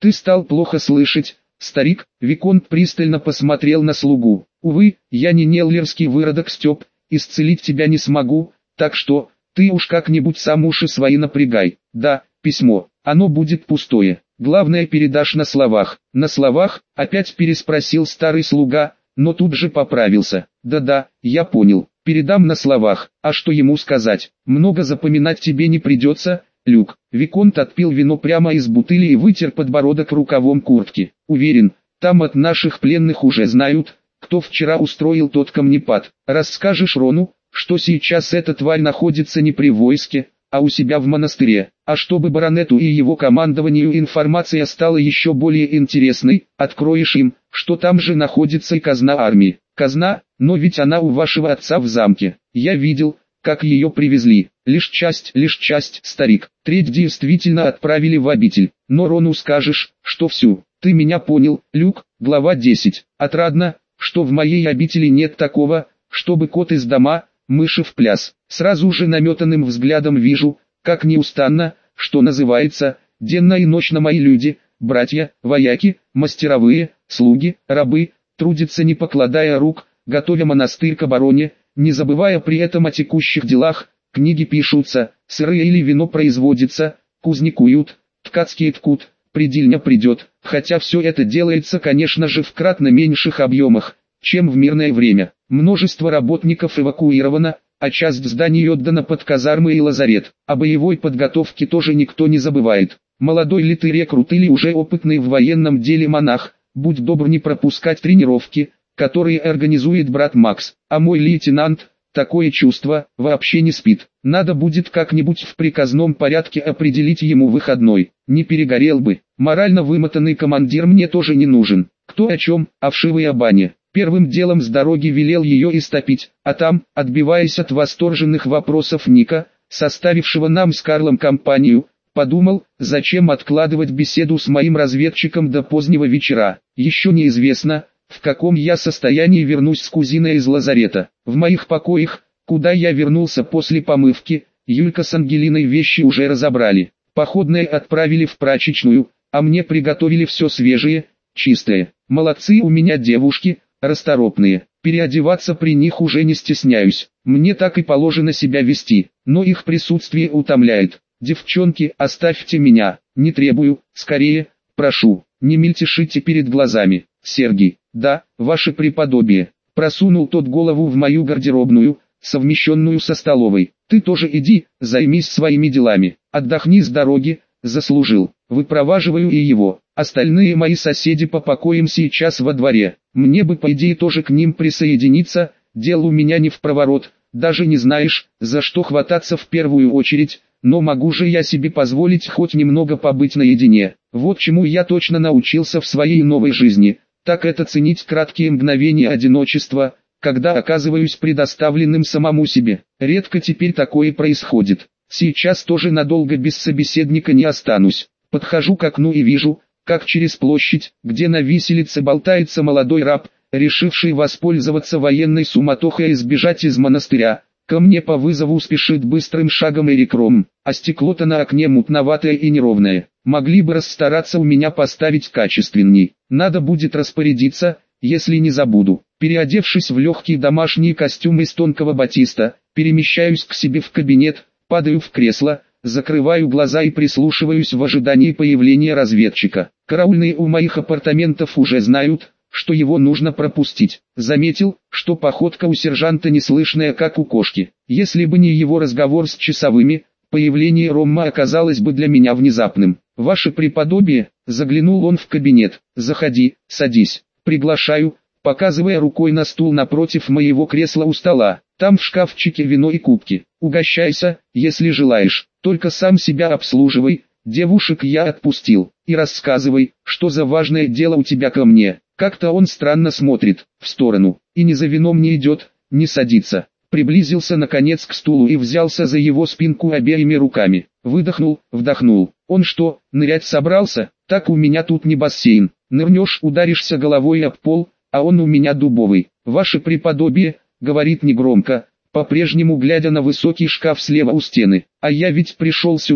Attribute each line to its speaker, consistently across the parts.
Speaker 1: Ты стал плохо слышать, старик. Виконт пристально посмотрел на слугу. Увы, я не неллерский выродок Степ, исцелить тебя не смогу, так что, ты уж как-нибудь сам уши свои напрягай. Да, письмо, оно будет пустое. Главное передашь на словах. На словах, опять переспросил старый слуга, но тут же поправился. Да-да, я понял, передам на словах. А что ему сказать? Много запоминать тебе не придется, Люк. Виконт отпил вино прямо из бутыли и вытер подбородок рукавом куртки. Уверен, там от наших пленных уже знают, кто вчера устроил тот камнепад. Расскажешь Рону, что сейчас эта тварь находится не при войске, а у себя в монастыре. А чтобы баронету и его командованию информация стала еще более интересной, откроешь им, что там же находится и казна армии. Казна, но ведь она у вашего отца в замке. Я видел, как ее привезли. Лишь часть, старик. Треть действительно отправили в обитель. Но Рону скажешь, что всю. Ты меня понял, Люк. Глава 10. Отрадно, что в моей обители нет такого, чтобы кот из дома, мыши в пляс. Сразу же наметанным взглядом вижу, как неустанно, что называется, денно и ночно мои люди, братья, вояки, мастеровые, слуги, рабы, трудятся не покладая рук, готовя монастырь к обороне, не забывая при этом о текущих делах. Книги пишутся, сырые или вино производится, кузни куют, ткацкие ткут, придильня придет, хотя все это делается, конечно же, в кратно меньших объемах, чем в мирное время. Множество работников эвакуировано, а часть зданий отдана под казармы и лазарет. О боевой подготовке тоже никто не забывает. Молодой ли ты рекрут или уже опытный в военном деле монах, будь добр не пропускать тренировки, которые организует брат Макс. А мой лейтенант, такое чувство, вообще не спит. Надо будет как-нибудь в приказном порядке определить ему выходной. Не перегорел бы. Морально вымотанный командир мне тоже не нужен. Кто о чем, о вшивой о бане. Первым делом с дороги велел ее истопить, а там, отбиваясь от восторженных вопросов Ника, составившего нам с Карлом компанию, подумал, зачем откладывать беседу с моим разведчиком до позднего вечера. Еще неизвестно, в каком я состоянии вернусь с кузиной из лазарета. В моих покоях, куда я вернулся после помывки, Юлька с Ангелиной вещи уже разобрали. Походные отправили в прачечную, а мне приготовили все свежее, чистое. Молодцы у меня девушки, расторопные. Переодеваться при них уже не стесняюсь. Мне так и положено себя вести, но их присутствие утомляет. Девчонки, оставьте меня, не требую, скорее, прошу, не мельтешите перед глазами. Сергий, да, ваше преподобие. Просунул тот голову в мою гардеробную, совмещенную со столовой. Ты тоже иди, займись своими делами. Отдохни с дороги, заслужил. Выпроваживаю и его. Остальные мои соседи по покоям сейчас во дворе. Мне бы по идее тоже к ним присоединиться, дел у меня не впроворот. Даже не знаешь, за что хвататься в первую очередь, но могу же я себе позволить хоть немного побыть наедине. Вот чему я точно научился в своей новой жизни. Так это ценить краткие мгновения одиночества, когда оказываюсь предоставленным самому себе. Редко теперь такое происходит. Сейчас тоже надолго без собеседника не останусь. Подхожу к окну и вижу, как через площадь, где на виселице болтается молодой раб, решивший воспользоваться военной суматохой и сбежать из монастыря, ко мне по вызову спешит быстрым шагом Эрик Ром, а стекло-то на окне мутноватое и неровное. Могли бы расстараться у меня поставить качественней. Надо будет распорядиться, если не забуду. Переодевшись в легкий домашний костюм из тонкого батиста, перемещаюсь к себе в кабинет, падаю в кресло, закрываю глаза и прислушиваюсь в ожидании появления разведчика. Караульные у моих апартаментов уже знают, что его нужно пропустить. Заметил, что походка у сержанта неслышная, как у кошки. Если бы не его разговор с часовыми, появление Ромма оказалось бы для меня внезапным. «Ваше преподобие», — заглянул он в кабинет, — «заходи, садись, приглашаю», показывая рукой на стул напротив моего кресла у стола. «Там в шкафчике вино и кубки. Угощайся, если желаешь, только сам себя обслуживай, девушек я отпустил, и рассказывай, что за важное дело у тебя ко мне». Как-то он странно смотрит, в сторону, и ни за вином не идет, не садится. Приблизился наконец к стулу и взялся за его спинку обеими руками. Выдохнул, вдохнул. Он что, нырять собрался? Так у меня тут не бассейн. Нырнешь, ударишься головой об пол, а он у меня дубовый. «Ваше преподобие», — говорит негромко, по-прежнему глядя на высокий шкаф слева у стены. «А я ведь пришел сюда,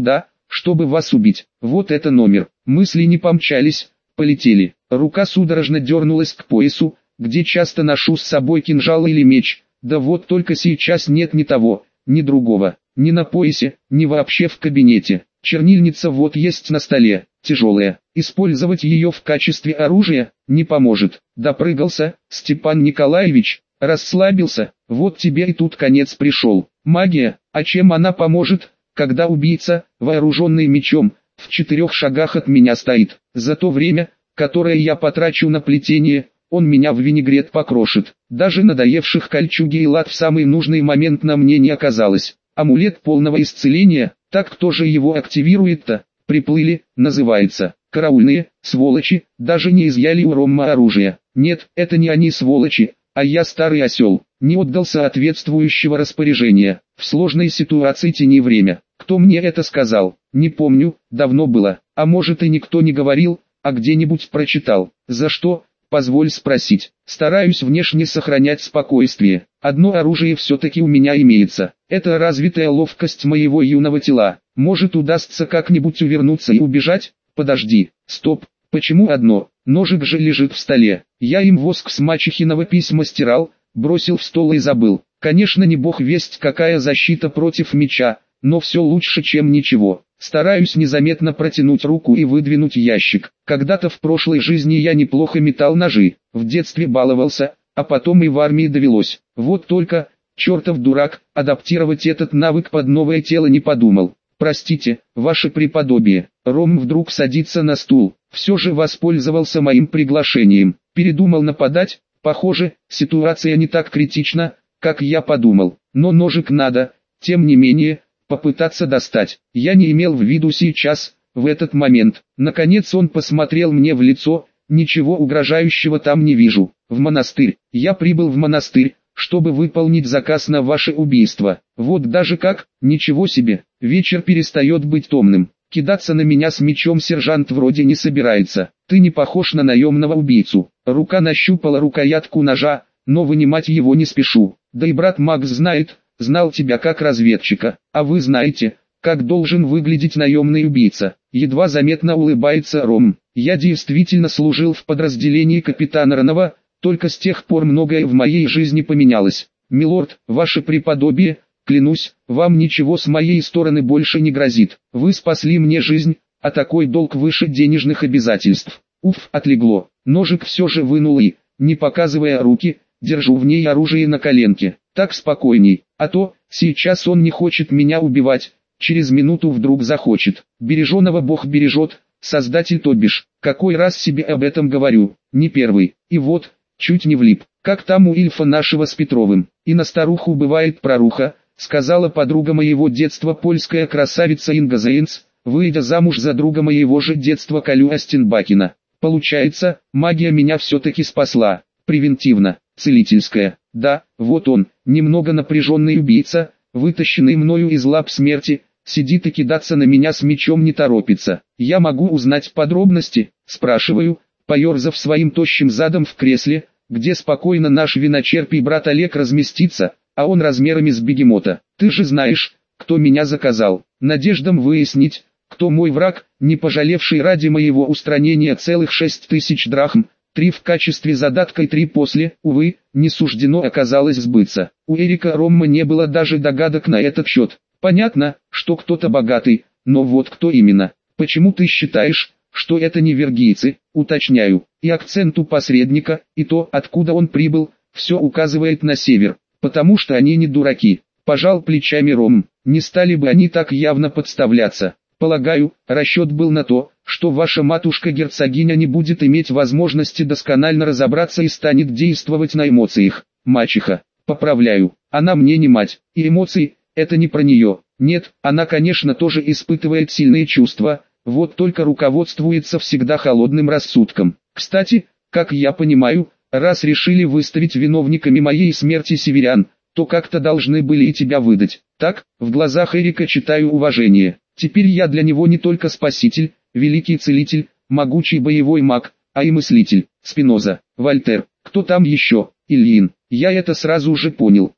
Speaker 1: чтобы вас убить. Вот это номер. Мысли не помчались, полетели. Рука судорожно дернулась к поясу, где часто ношу с собой кинжал или меч. Да вот только сейчас нет ни того, ни другого. Ни на поясе, ни вообще в кабинете. Чернильница вот есть на столе, тяжелая. Использовать ее в качестве оружия не поможет. Допрыгался, Степан Николаевич, расслабился. Вот тебе и тут конец пришел. Магия, а чем она поможет, когда убийца, вооруженный мечом, в 4 шагах от меня стоит? За то время, которое я потрачу на плетение, он меня в винегрет покрошит. Даже надоевших кольчуги и лад в самый нужный момент на мне не оказалось. Амулет полного исцеления, так кто же его активирует-то? Приплыли, называется. Караульные, сволочи, даже не изъяли у Ромма оружие. Нет, это не они сволочи, а я старый осел. Не отдал соответствующего распоряжения. В сложной ситуации тяни время. Кто мне это сказал? Не помню, давно было. А может и никто не говорил, а где-нибудь прочитал. За что? Позволь спросить. Стараюсь внешне сохранять спокойствие. Одно оружие все-таки у меня имеется. Это развитая ловкость моего юного тела. Может удастся как-нибудь увернуться и убежать? Подожди. Стоп. Почему одно? Ножик же лежит в столе. Я им воск с мачехиного письма стирал, бросил в стол и забыл. Конечно, не бог весть какая защита против меча, но все лучше, чем ничего. Стараюсь незаметно протянуть руку и выдвинуть ящик. Когда-то в прошлой жизни я неплохо метал ножи, в детстве баловался, а потом и в армии довелось. Вот только, чертов дурак, адаптировать этот навык под новое тело не подумал. Простите, ваше преподобие. Ром вдруг садится на стул. Все же воспользовался моим приглашением. Передумал нападать. Похоже, ситуация не так критична, как я подумал. Но ножик надо, тем не менее, попытаться достать. Я не имел в виду сейчас, в этот момент. Наконец он посмотрел мне в лицо. Ничего угрожающего там не вижу. В монастырь. Я прибыл в монастырь, чтобы выполнить заказ на ваше убийство. Вот даже как, ничего себе. Вечер перестает быть томным. Кидаться на меня с мечом сержант вроде не собирается. Ты не похож на наемного убийцу. Рука нащупала рукоятку ножа, но вынимать его не спешу. Да и брат Макс знал тебя как разведчика. А вы знаете, как должен выглядеть наемный убийца. Едва заметно улыбается Ром. Я действительно служил в подразделении капитана Ранова, только с тех пор многое в моей жизни поменялось. Милорд, ваше преподобие, клянусь, вам ничего с моей стороны больше не грозит. Вы спасли мне жизнь, а такой долг выше денежных обязательств. Уф, отлегло. Ножик все же вынул и, не показывая руки, держу в ней оружие на коленке. Так спокойней, а то, сейчас он не хочет меня убивать, через минуту вдруг захочет. Береженого Бог бережет, создатель то бишь. Какой раз себе об этом говорю, не первый. И вот, чуть не влип. Как там у Ильфа нашего с Петровым. И на старуху бывает проруха, сказала подруга моего детства польская красавица Инга Зейнц, выйдя замуж за друга моего же детства Колю Астенбакена. Получается, магия меня все-таки спасла. Превентивно, целительская. Да, вот он, немного напряженный убийца, вытащенный мною из лап смерти, сидит и кидаться на меня с мечом не торопится. Я могу узнать подробности, спрашиваю, поерзав своим тощим задом в кресле, где спокойно наш виночерпий брат Олег разместится, а он размерами с бегемота. Ты же знаешь, кто меня заказал. Надеждам выяснить, кто мой враг, не пожалевший ради моего устранения целых 6000 драхм, 3 в качестве задатка и 3 после, увы, не суждено оказалось сбыться. У Эрика Ромма не было даже догадок на этот счет. Понятно, что кто-то богатый, но вот кто именно. Почему ты считаешь, что это не вергийцы, уточняю. И акцент у посредника, и то, откуда он прибыл, все указывает на север. Потому что они не дураки. Пожал плечами Ром. Не стали бы они так явно подставляться. Полагаю, расчет был на то, что ваша матушка-герцогиня не будет иметь возможности досконально разобраться и станет действовать на эмоциях. Мачеха, поправляю, она мне не мать, и эмоции – это не про нее. Нет, она, конечно, тоже испытывает сильные чувства, вот только руководствуется всегда холодным рассудком. Кстати, как я понимаю, раз решили выставить виновниками моей смерти северян, то как-то должны были и тебя выдать. Так, в глазах Эрика читаю уважение. Теперь я для него не только спаситель, великий целитель, могучий боевой маг, а и мыслитель. Спиноза, Вольтер, кто там еще? Ильин. Я это сразу уже понял.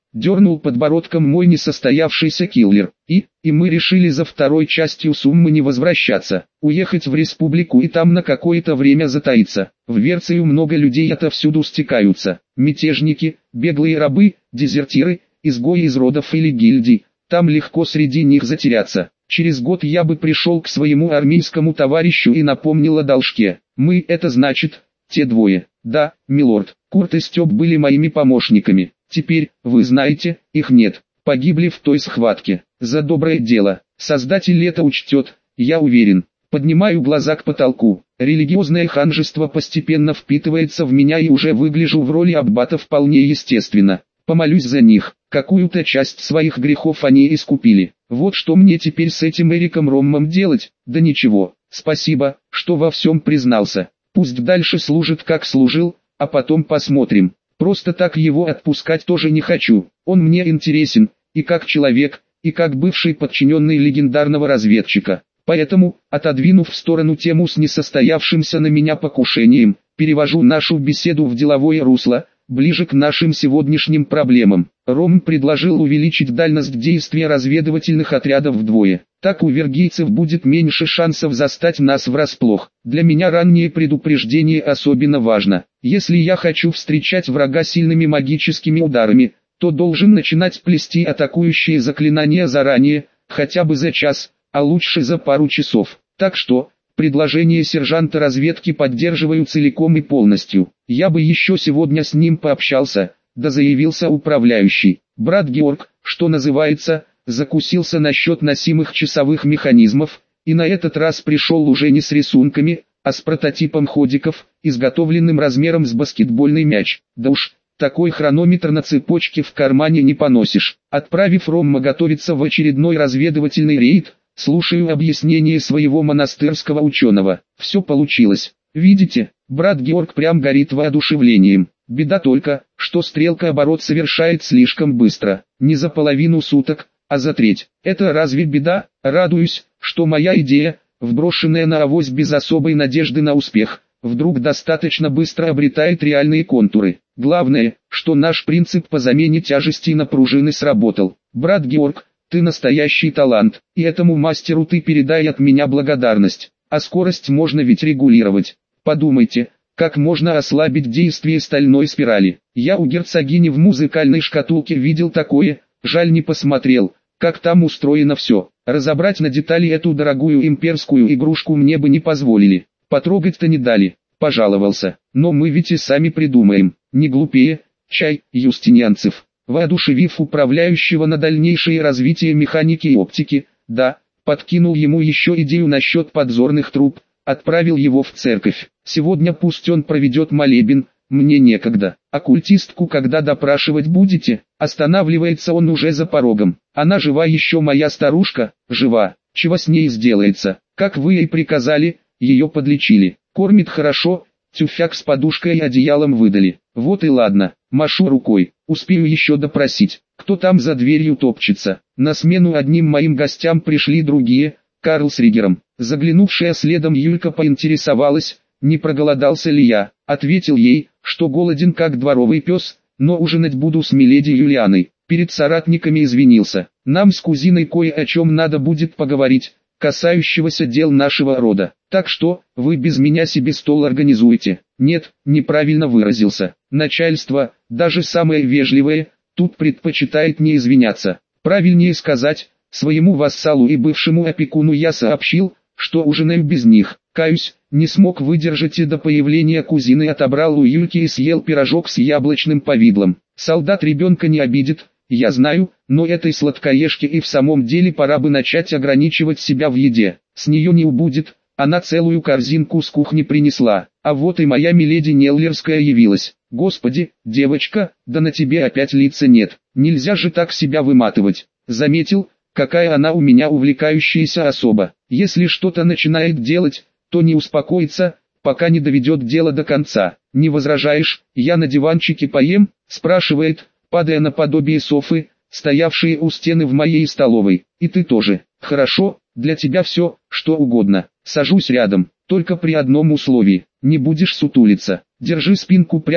Speaker 1: дернул подбородком мой несостоявшийся киллер. И мы решили за второй частью суммы не возвращаться, уехать в республику и там на какое-то время затаиться. В Верцию много людей отовсюду стекаются. Мятежники, беглые рабы, дезертиры, изгои из родов или гильдий. Там легко среди них затеряться. Через год я бы пришел к своему армейскому товарищу и напомнил о должке. Мы, это значит, те двое. Да, милорд, Курт и Степ были моими помощниками. Теперь, вы знаете, их нет. Погибли в той схватке. За доброе дело. Создатель это учтет, я уверен. Поднимаю глаза к потолку. Религиозное ханжество постепенно впитывается в меня и уже выгляжу в роли аббата вполне естественно. Помолюсь за них. Какую-то часть своих грехов они искупили. Вот что мне теперь с этим Эриком Роммом делать? Да ничего. Спасибо, что во всем признался. Пусть дальше служит как служил, а потом посмотрим. Просто так его отпускать тоже не хочу. Он мне интересен, и как человек, и как бывший подчиненный легендарного разведчика. Поэтому, отодвинув в сторону тему с несостоявшимся на меня покушением, перевожу нашу беседу в деловое русло, ближе к нашим сегодняшним проблемам. Ром предложил увеличить дальность действия разведывательных отрядов вдвое. Так у вергийцев будет меньше шансов застать нас врасплох. Для меня раннее предупреждение особенно важно. Если я хочу встречать врага сильными магическими ударами, то должен начинать плести атакующие заклинания заранее, хотя бы за час, а лучше за пару часов. Так что, предложение сержанта разведки поддерживаю целиком и полностью. Я бы еще сегодня с ним пообщался, да заявился управляющий. Брат Георг, что называется, закусился насчет носимых часовых механизмов, и на этот раз пришел уже не с рисунками, а с прототипом ходиков, изготовленным размером с баскетбольный мяч. Да уж, такой хронометр на цепочке в кармане не поносишь. Отправив Ромма готовиться в очередной разведывательный рейд, слушаю объяснение своего монастырского ученого. Все получилось. Видите, брат Георг прям горит воодушевлением. Беда только, что стрелка-оборот совершает слишком быстро. Не за половину суток, а за треть. Это разве беда? Радуюсь, что моя идея, вброшенная на авось без особой надежды на успех, вдруг достаточно быстро обретает реальные контуры. Главное, что наш принцип по замене тяжестей на пружины сработал. Брат Георг, ты настоящий талант, и этому мастеру ты передай от меня благодарность. А скорость можно ведь регулировать. Подумайте, как можно ослабить действие стальной спирали. Я у герцогини в музыкальной шкатулке видел такое, жаль не посмотрел, как там устроено все. Разобрать на детали эту дорогую имперскую игрушку мне бы не позволили. Потрогать-то не дали, пожаловался. Но мы ведь и сами придумаем. Не глупее, чай, Юстинианцев. Воодушевив управляющего на дальнейшее развитие механики и оптики, да, подкинул ему еще идею насчет подзорных труб, отправил его в церковь. Сегодня пусть он проведет молебен, мне некогда. Оккультистку когда допрашивать будете? Останавливается он уже за порогом. Она жива еще, моя старушка? Жива. Чего с ней сделается? Как вы ей приказали, ее подлечили. Кормит хорошо, тюфяк с подушкой и одеялом выдали. Вот и ладно, машу рукой, успею еще допросить. Кто там за дверью топчется? На смену одним моим гостям пришли другие, Карл с Ригером. Заглянувшая следом Юлька поинтересовалась, не проголодался ли я. Ответил ей, что голоден как дворовый пес, но ужинать буду с миледи Юлианой. Перед соратниками извинился. Нам с кузиной кое о чем надо будет поговорить, касающегося дел нашего рода. Так что, вы без меня себе стол организуете. Нет, неправильно выразился. Начальство, даже самое вежливое, тут предпочитает не извиняться. Правильнее сказать, своему вассалу и бывшему опекуну я сообщил, что ужинаю без них. Каюсь, не смог выдержать и до появления кузины отобрал у Юльки и съел пирожок с яблочным повидлом. Солдат ребенка не обидит, я знаю, но этой сладкоежке и в самом деле пора бы начать ограничивать себя в еде. С нее не убудет, она целую корзинку с кухни принесла. А вот и моя миледи Неллерская явилась. Господи, девочка, да на тебе опять лица нет. Нельзя же так себя выматывать. Заметил, какая она у меня увлекающаяся особа. Если что-то начинает делать, то не успокоится, пока не доведет дело до конца. Не возражаешь, я на диванчике поем, спрашивает, падая на подобие софы, стоявшие у стены в моей столовой. И ты тоже. Хорошо, для тебя все, что угодно. Сажусь рядом, только при одном условии. Не будешь сутулиться. Держи спинку прямо,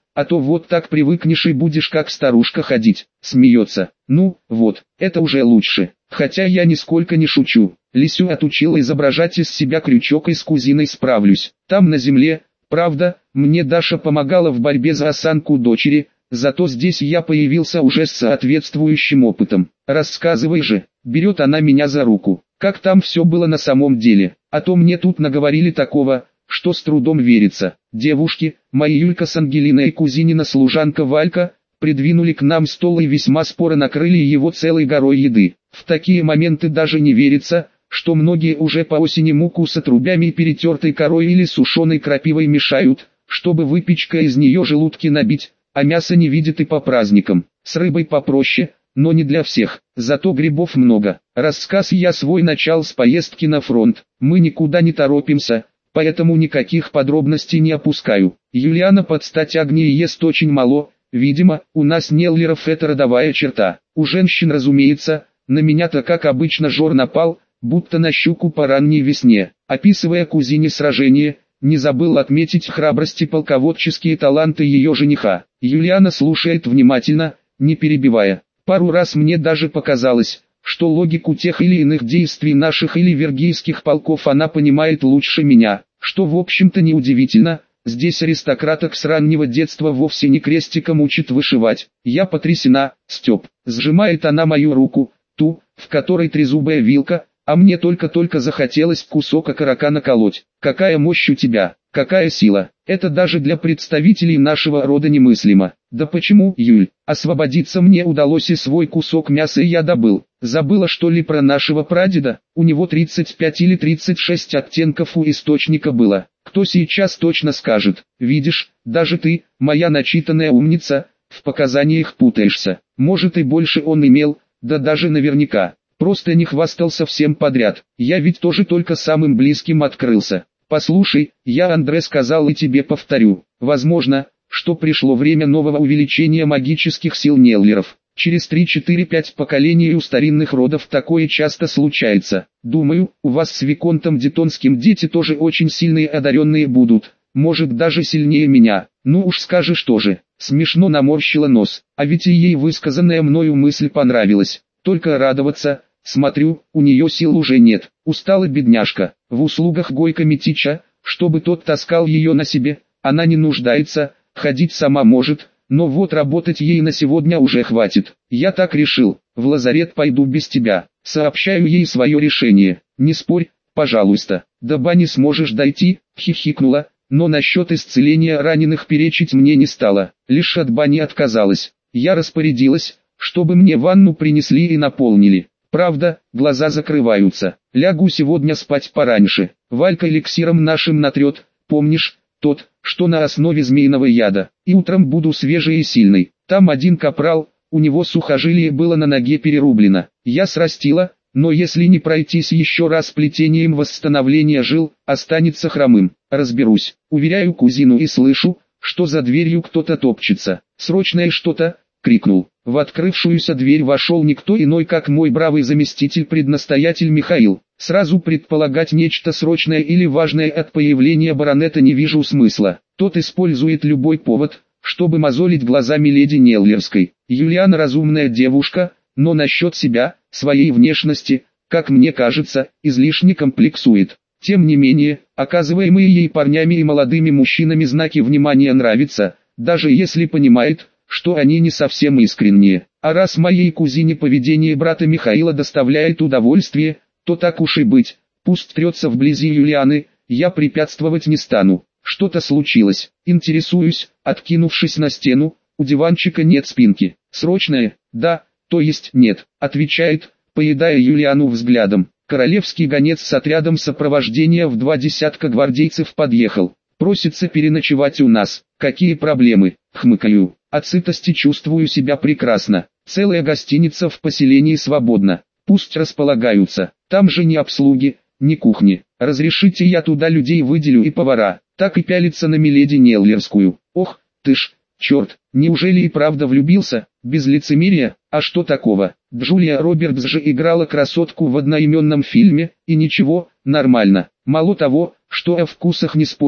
Speaker 1: а то вот так привыкнешь и будешь как старушка ходить. Смеется. Ну, вот, это уже лучше. Хотя я нисколько не шучу. Лисю отучила изображать из себя крючок и с кузиной справлюсь. Там на земле, правда, мне Даша помогала в борьбе за осанку дочери, зато здесь я появился уже с соответствующим опытом. Рассказывай же, берет она меня за руку. Как там все было на самом деле, а то мне тут наговорили такого, что с трудом верится. Девушки, мои Юлька с Ангелиной и кузинина служанка Валька, придвинули к нам стол и весьма споро накрыли его целой горой еды. В такие моменты даже не верится, что многие уже по осени муку с отрубями и перетертой корой или сушеной крапивой мешают, чтобы выпечка из нее желудки набить, а мяса не видят и по праздникам. С рыбой попроще, но не для всех, зато грибов много. Рассказ я свой начал с поездки на фронт. Мы никуда не торопимся, поэтому никаких подробностей не опускаю. Юлиана под стать Агнии ест очень мало, видимо, у нас Неллеров это родовая черта. У женщин, разумеется, на меня-то как обычно жор напал, будто на щуку по ранней весне. Описывая кузине сражение, не забыл отметить храбрость и полководческие таланты ее жениха. Юлиана слушает внимательно, не перебивая. Пару раз мне даже показалось, что логику тех или иных действий наших или вергийских полков она понимает лучше меня, что в общем-то неудивительно, здесь аристократок с раннего детства вовсе не крестиком учат вышивать. Я потрясена, Степ, сжимает она мою руку, ту, в которой трезубая вилка, а мне только-только захотелось кусок окорока наколоть. Какая мощь у тебя, какая сила, это даже для представителей нашего рода немыслимо. Да почему, Юль, освободиться мне удалось и свой кусок мяса я добыл. Забыла что ли про нашего прадеда, у него 35 или 36 оттенков у источника было. Кто сейчас точно скажет, видишь, даже ты, моя начитанная умница, в показаниях путаешься. Может и больше он имел, да даже наверняка. Просто не хвастался всем подряд, я ведь тоже только самым близким открылся. Послушай, я Андре сказал и тебе повторю, возможно, что пришло время нового увеличения магических сил Неллеров. Через 3-4-5 поколений у старинных родов такое часто случается. Думаю, у вас с Виконтом Детонским дети тоже очень сильные одаренные будут, может даже сильнее меня. Ну уж скажешь тоже. Смешно наморщила нос, а ведь и ей высказанная мною мысль понравилась. Только радоваться. Смотрю, у нее сил уже нет, устала бедняжка, в услугах Гойка Митича, чтобы тот таскал ее на себе, она не нуждается, ходить сама может, но вот работать ей на сегодня уже хватит. Я так решил, в лазарет пойду без тебя, сообщаю ей свое решение, не спорь, пожалуйста. До бани сможешь дойти, хихикнула, но насчет исцеления раненых перечить мне не стало, лишь от бани отказалась. Я распорядилась, чтобы мне ванну принесли и наполнили. Правда, глаза закрываются. Лягу сегодня спать пораньше. Валька эликсиром нашим натрет, помнишь, тот, что на основе змеиного яда. И утром буду свежей и сильной. Там один капрал, у него сухожилие было на ноге перерублено. Я срастила, но если не пройтись еще раз плетением восстановления жил, останется хромым. Разберусь. Уверяю кузину и слышу, что за дверью кто-то топчется. Срочное что-то, крикнул. В открывшуюся дверь вошел никто иной, как мой бравый заместитель-преднастоятель Михаил. Сразу предполагать нечто срочное или важное от появления баронета не вижу смысла. Тот использует любой повод, чтобы мозолить глаза миледи Неллерской. Юлиана разумная девушка, но насчет себя, своей внешности, как мне кажется, излишне комплексует. Тем не менее, оказываемые ей парнями и молодыми мужчинами знаки внимания нравятся, даже если понимает, что они не совсем искренние. А раз моей кузине поведение брата Михаила доставляет удовольствие, то так уж и быть, пусть трется вблизи Юлианы, я препятствовать не стану. Что-то случилось, интересуюсь, откинувшись на стену, у диванчика нет спинки. Срочное, да, то есть нет, отвечает, поедая Юлиану взглядом. Королевский гонец с отрядом сопровождения в 2 десятка гвардейцев подъехал. Просится переночевать у нас. Какие проблемы? Хмыкаю. От сытости чувствую себя прекрасно. Целая гостиница в поселении свободна. Пусть располагаются. Там же ни обслуги, ни кухни. Разрешите я туда людей выделю и повара. Так и пялится на миледи Неллерскую. Ох, ты ж, черт, неужели и правда влюбился? Без лицемерия, а что такого? Джулия Робертс же играла красотку в одноименном фильме, и ничего, нормально. Мало того, что о вкусах не спорит,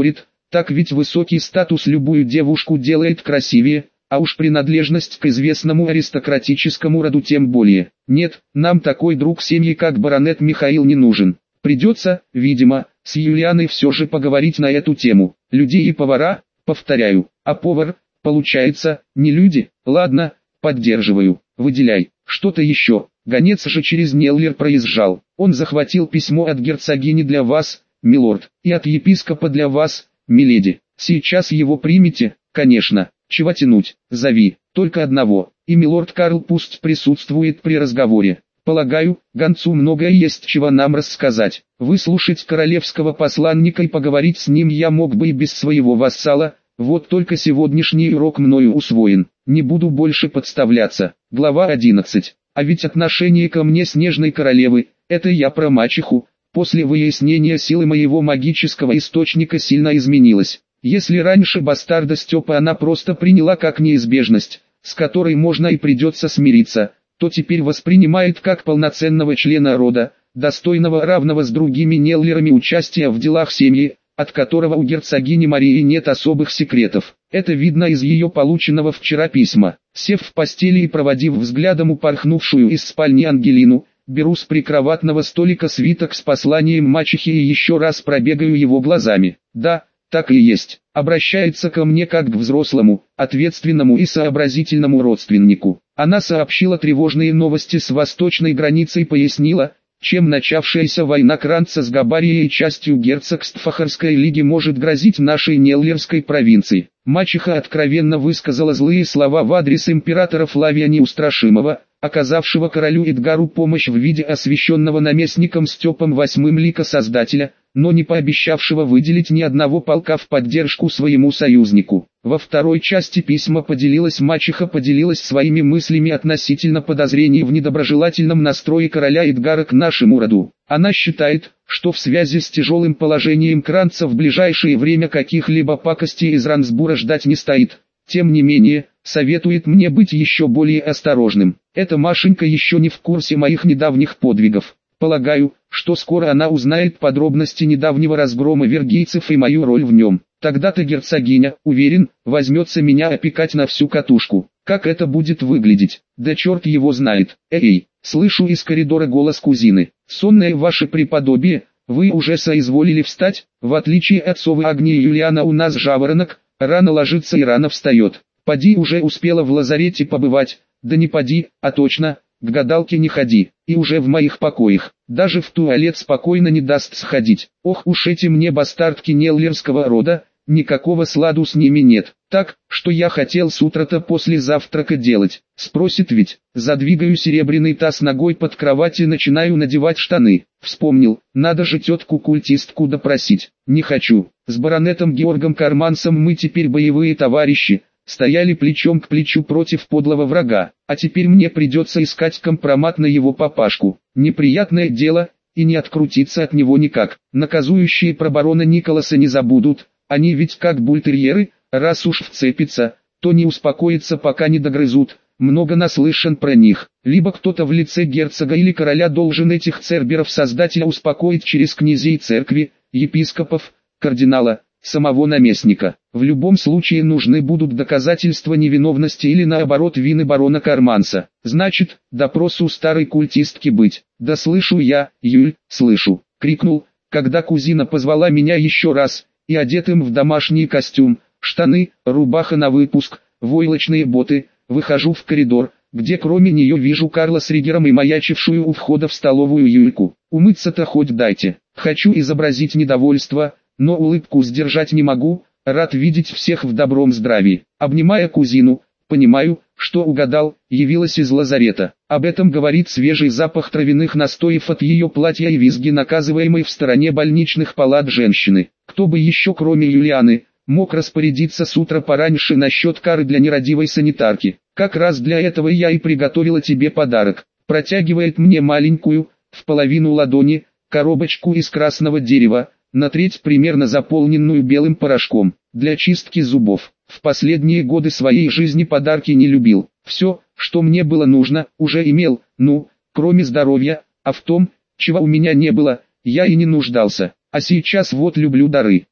Speaker 1: Так ведь высокий статус любую девушку делает красивее, а уж принадлежность к известному аристократическому роду тем более. Нет, нам такой друг семьи как баронет Михаил не нужен. Придется, видимо, с Юлианой все же поговорить на эту тему. Люди и повара, повторяю, а повар, получается, не люди. Ладно, поддерживаю, выделяй. Что-то еще. Гонец же через Неллер проезжал. Он захватил письмо от герцогини для вас, милорд, и от епископа для вас, миледи. Сейчас его примете, конечно. Чего тянуть? Зови, только одного, и милорд Карл пусть присутствует при разговоре. Полагаю, гонцу многое есть чего нам рассказать. Выслушать королевского посланника и поговорить с ним я мог бы и без своего вассала, вот только сегодняшний урок мною усвоен. Не буду больше подставляться. Глава 11. А ведь отношение ко мне снежной королевы, это я про мачеху, после выяснения силы моего магического источника сильно изменилось. Если раньше бастарда Степа она просто приняла как неизбежность, с которой можно и придется смириться, то теперь воспринимает как полноценного члена рода, достойного равного с другими Неллерами участия в делах семьи, от которого у герцогини Марии нет особых секретов. Это видно из ее полученного вчера письма. Сев в постели и проводив взглядом упорхнувшую из спальни Ангелину, беру с прикроватного столика свиток с посланием мачехи и еще раз пробегаю его глазами. Да, так и есть. Обращается ко мне как к взрослому, ответственному и сообразительному родственнику. Она сообщила тревожные новости с восточной границы и пояснила, чем начавшаяся война Кранца с Габарией и частью герцогств Фахарской лиги может грозить нашей Неллерской провинции. Мачеха откровенно высказала злые слова в адрес императора Флавия Неустрашимого, оказавшего королю Эдгару помощь в виде освященного наместником Степом VIII лика Создателя, но не пообещавшего выделить ни одного полка в поддержку своему союзнику. Во второй части письма мачеха поделилась своими мыслями относительно подозрений в недоброжелательном настрое короля Эдгара к нашему роду. Она считает, что в связи с тяжелым положением Кранца в ближайшее время каких-либо пакостей из Рансбура ждать не стоит. Тем не менее, советует мне быть еще более осторожным. Эта Машенька еще не в курсе моих недавних подвигов. Полагаю, что скоро она узнает подробности недавнего разгрома вергийцев и мою роль в нем. Тогда-то герцогиня, уверен, возьмется меня опекать на всю катушку. Как это будет выглядеть? Да черт его знает. Эй, слышу из коридора голос кузины. Сонное ваше преподобие, вы уже соизволили встать? В отличие от совы Агнии Юлиана у нас жаворонок, рано ложится и рано встает. Поди уже успела в лазарете побывать, да не поди, а точно, к гадалке не ходи, и уже в моих покоях, даже в туалет спокойно не даст сходить. Ох уж эти мне бастардки Неллерского рода, никакого сладу с ними нет. Так, что я хотел с утра-то после завтрака делать? Спросит ведь. Задвигаю серебряный таз ногой под кровать и начинаю надевать штаны. Вспомнил, надо же тетку-культистку допросить. Не хочу. С баронетом Георгом Кармансом мы теперь боевые товарищи. Стояли плечом к плечу против подлого врага, а теперь мне придется искать компромат на его папашку. Неприятное дело, и не открутиться от него никак. Наказующие про барона Николаса не забудут, они ведь как бультерьеры, раз уж вцепятся, то не успокоятся пока не догрызут. Много наслышан про них. Либо кто-то в лице герцога или короля должен этих церберов-создателя успокоить через князей церкви, епископов, кардинала, самого наместника. В любом случае нужны будут доказательства невиновности или наоборот вины барона Карманса. Значит, допрос у старой культистки быть. Да слышу я, Юль, слышу, крикнул, когда кузина позвала меня еще раз, и одетым в домашний костюм, штаны, рубаха на выпуск, войлочные боты, выхожу в коридор, где кроме нее вижу Карла с Ригером и маячившую у входа в столовую Юльку. Умыться-то хоть дайте. Хочу изобразить недовольство, но улыбку сдержать не могу, рад видеть всех в добром здравии. Обнимая кузину, понимаю, что угадал, явилась из лазарета. Об этом говорит свежий запах травяных настоев от ее платья и визги наказываемой в стороне больничных палат женщины. Кто бы еще кроме Юлианы, мог распорядиться с утра пораньше насчет кары для нерадивой санитарки. Как раз для этого я и приготовила тебе подарок. Протягивает мне маленькую, в половину ладони, коробочку из красного дерева, на треть примерно заполненную белым порошком, для чистки зубов. В последние годы своей жизни подарки не любил. Все, что мне было нужно, уже имел, кроме здоровья, а в том, чего у меня не было, я и не нуждался. А сейчас вот люблю дары.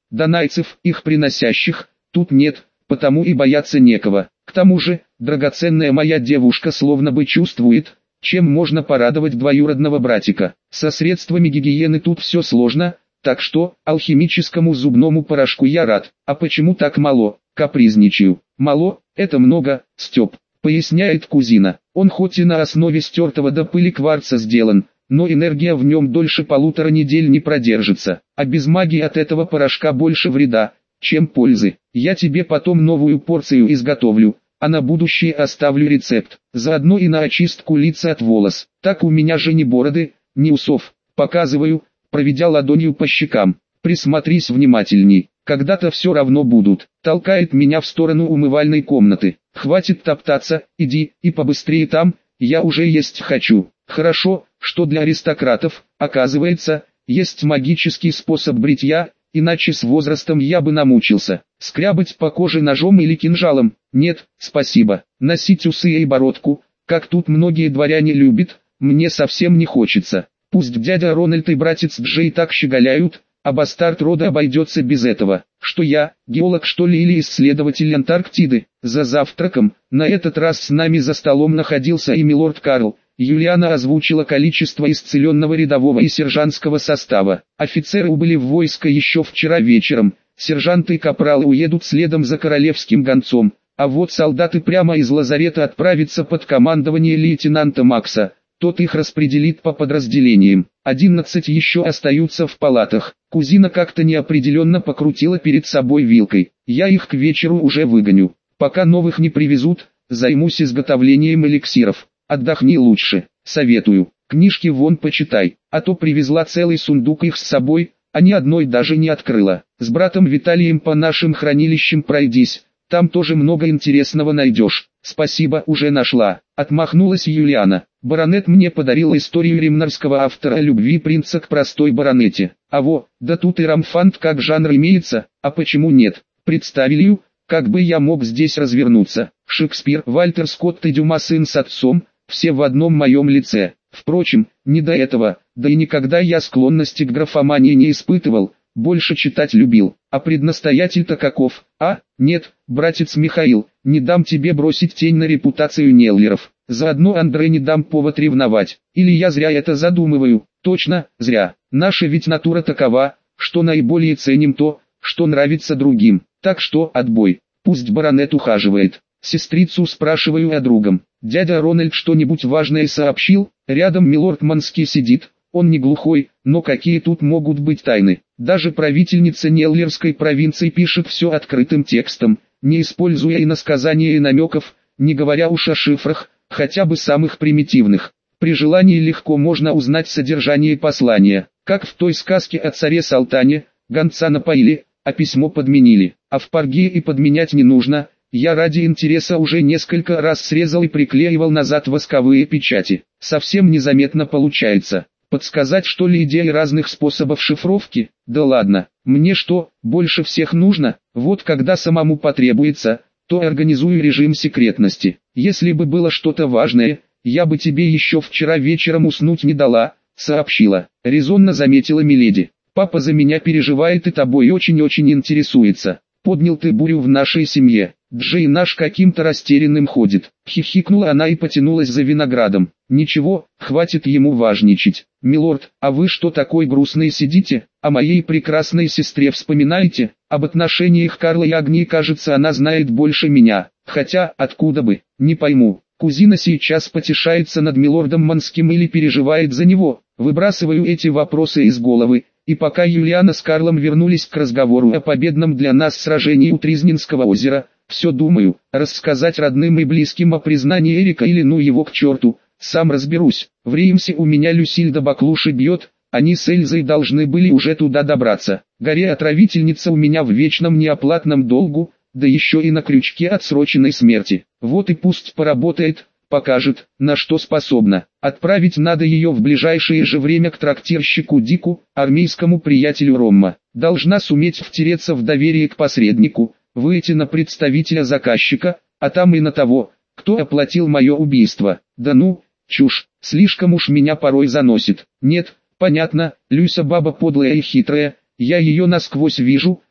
Speaker 1: донайцев, их приносящих, тут нет, потому и бояться некого. К тому же, драгоценная моя девушка словно бы чувствует, чем можно порадовать двоюродного братика. Со средствами гигиены тут все сложно, так что, алхимическому зубному порошку я рад. А почему так мало? Капризничаю. Мало, это много, Степ, поясняет кузина. Он хоть и на основе стертого до пыли кварца сделан, но энергия в нем дольше 1,5 недель не продержится. А без магии от этого порошка больше вреда, чем пользы. Я тебе потом новую порцию изготовлю, а на будущее оставлю рецепт. Заодно и на очистку лица от волос. Так у меня же ни бороды, ни усов. Показываю, проведя ладонью по щекам. Присмотрись внимательней, когда-то все равно будут. Толкает меня в сторону умывальной комнаты. Хватит топтаться, иди, и побыстрее там, я уже есть хочу. Хорошо, что для аристократов, оказывается, есть магический способ бритья, иначе с возрастом я бы намучился. Скрябать по коже ножом или кинжалом? Нет, спасибо. Носить усы и бородку, как тут многие дворяне любят, мне совсем не хочется. Пусть дядя Рональд и братец Джей так щеголяют, а бастард рода обойдется без этого. Что я, геолог что ли или исследователь Антарктиды? За завтраком, на этот раз с нами за столом находился и милорд Карл. Юлиана озвучила количество исцеленного рядового и сержантского состава. Офицеры убыли в войско еще вчера вечером, сержанты и капралы уедут следом за королевским гонцом, а вот солдаты прямо из лазарета отправятся под командование лейтенанта Макса. Тот их распределит по подразделениям. 11 еще остаются в палатах. Кузина как-то неопределенно покрутила перед собой вилкой. Я их к вечеру уже выгоню. Пока новых не привезут, займусь изготовлением эликсиров. Отдохни лучше, советую. Книжки вон почитай, а то привезла целый сундук их с собой, а ни одной даже не открыла. С братом Виталием по нашим хранилищам пройдись, там тоже много интересного найдешь. Спасибо, уже нашла. Отмахнулась Юлиана. Баронет мне подарил историю римнарского автора о любви принца к простой баронете. А да тут и рамфант как жанр имеется, а почему нет? Представили, как бы я мог здесь развернуться. Шекспир, Вальтер Скотт и Дюма сын с отцом, все в одном моем лице. Впрочем, не до этого, да и никогда я склонности к графомании не испытывал, больше читать любил. А преднастоятель-то каков? Нет, братец Михаил, не дам тебе бросить тень на репутацию Неллеров. Заодно Андре не дам повод ревновать. Или я зря это задумываю? Точно, зря. Наша ведь натура такова, что наиболее ценим то, что нравится другим. Так что, отбой. Пусть баронет ухаживает. Сестрицу спрашиваю о другом. Дядя Рональд что-нибудь важное сообщил? Рядом милорд Манский сидит. Он не глухой, но какие тут могут быть тайны? Даже правительница Неллерской провинции пишет все открытым текстом, не используя иносказания и намеков, не говоря уж о шифрах, хотя бы самых примитивных. При желании легко можно узнать содержание послания, как в той сказке о царе Салтане, гонца напоили, а письмо подменили. А в Парге и подменять не нужно, я ради интереса уже несколько раз срезал и приклеивал назад восковые печати. Совсем незаметно получается. Подсказать что ли идеи разных способов шифровки? Да ладно, мне что, больше всех нужно? Вот когда самому потребуется, то организую режим секретности. Если бы было что-то важное, я бы тебе еще вчера вечером уснуть не дала, сообщила. Резонно заметила миледи. Папа за меня переживает и тобой очень-очень интересуется. Поднял ты бурю в нашей семье. Джей наш каким-то растерянным ходит. Хихикнула она и потянулась за виноградом. Ничего, хватит ему важничать. Милорд, а вы что такой грустный сидите? О моей прекрасной сестре вспоминаете? Об отношениях Карла и Агнии кажется она знает больше меня. Хотя, откуда бы, не пойму. Кузина сейчас потешается над милордом Манским или переживает за него. Выбрасываю эти вопросы из головы. И пока Юлиана с Карлом вернулись к разговору о победном для нас сражении у Тризнинского озера, все думаю, рассказать родным и близким о признании Эрика или ну его к черту, сам разберусь. В Реймсе у меня Люсильда баклуши бьет, они с Эльзой должны были уже туда добраться. Горе-отравительница у меня в вечном неоплатном долгу, да еще и на крючке отсроченной смерти. Вот и пусть поработает, покажет, на что способна. Отправить надо ее в ближайшее же время к трактирщику Дику, армейскому приятелю Ромма. Должна суметь втереться в доверие к посреднику, выйти на представителя заказчика, а там и на того, кто оплатил мое убийство. Да ну, чушь, слишком уж меня порой заносит. Нет, понятно, Люся баба подлая и хитрая, я ее насквозь вижу,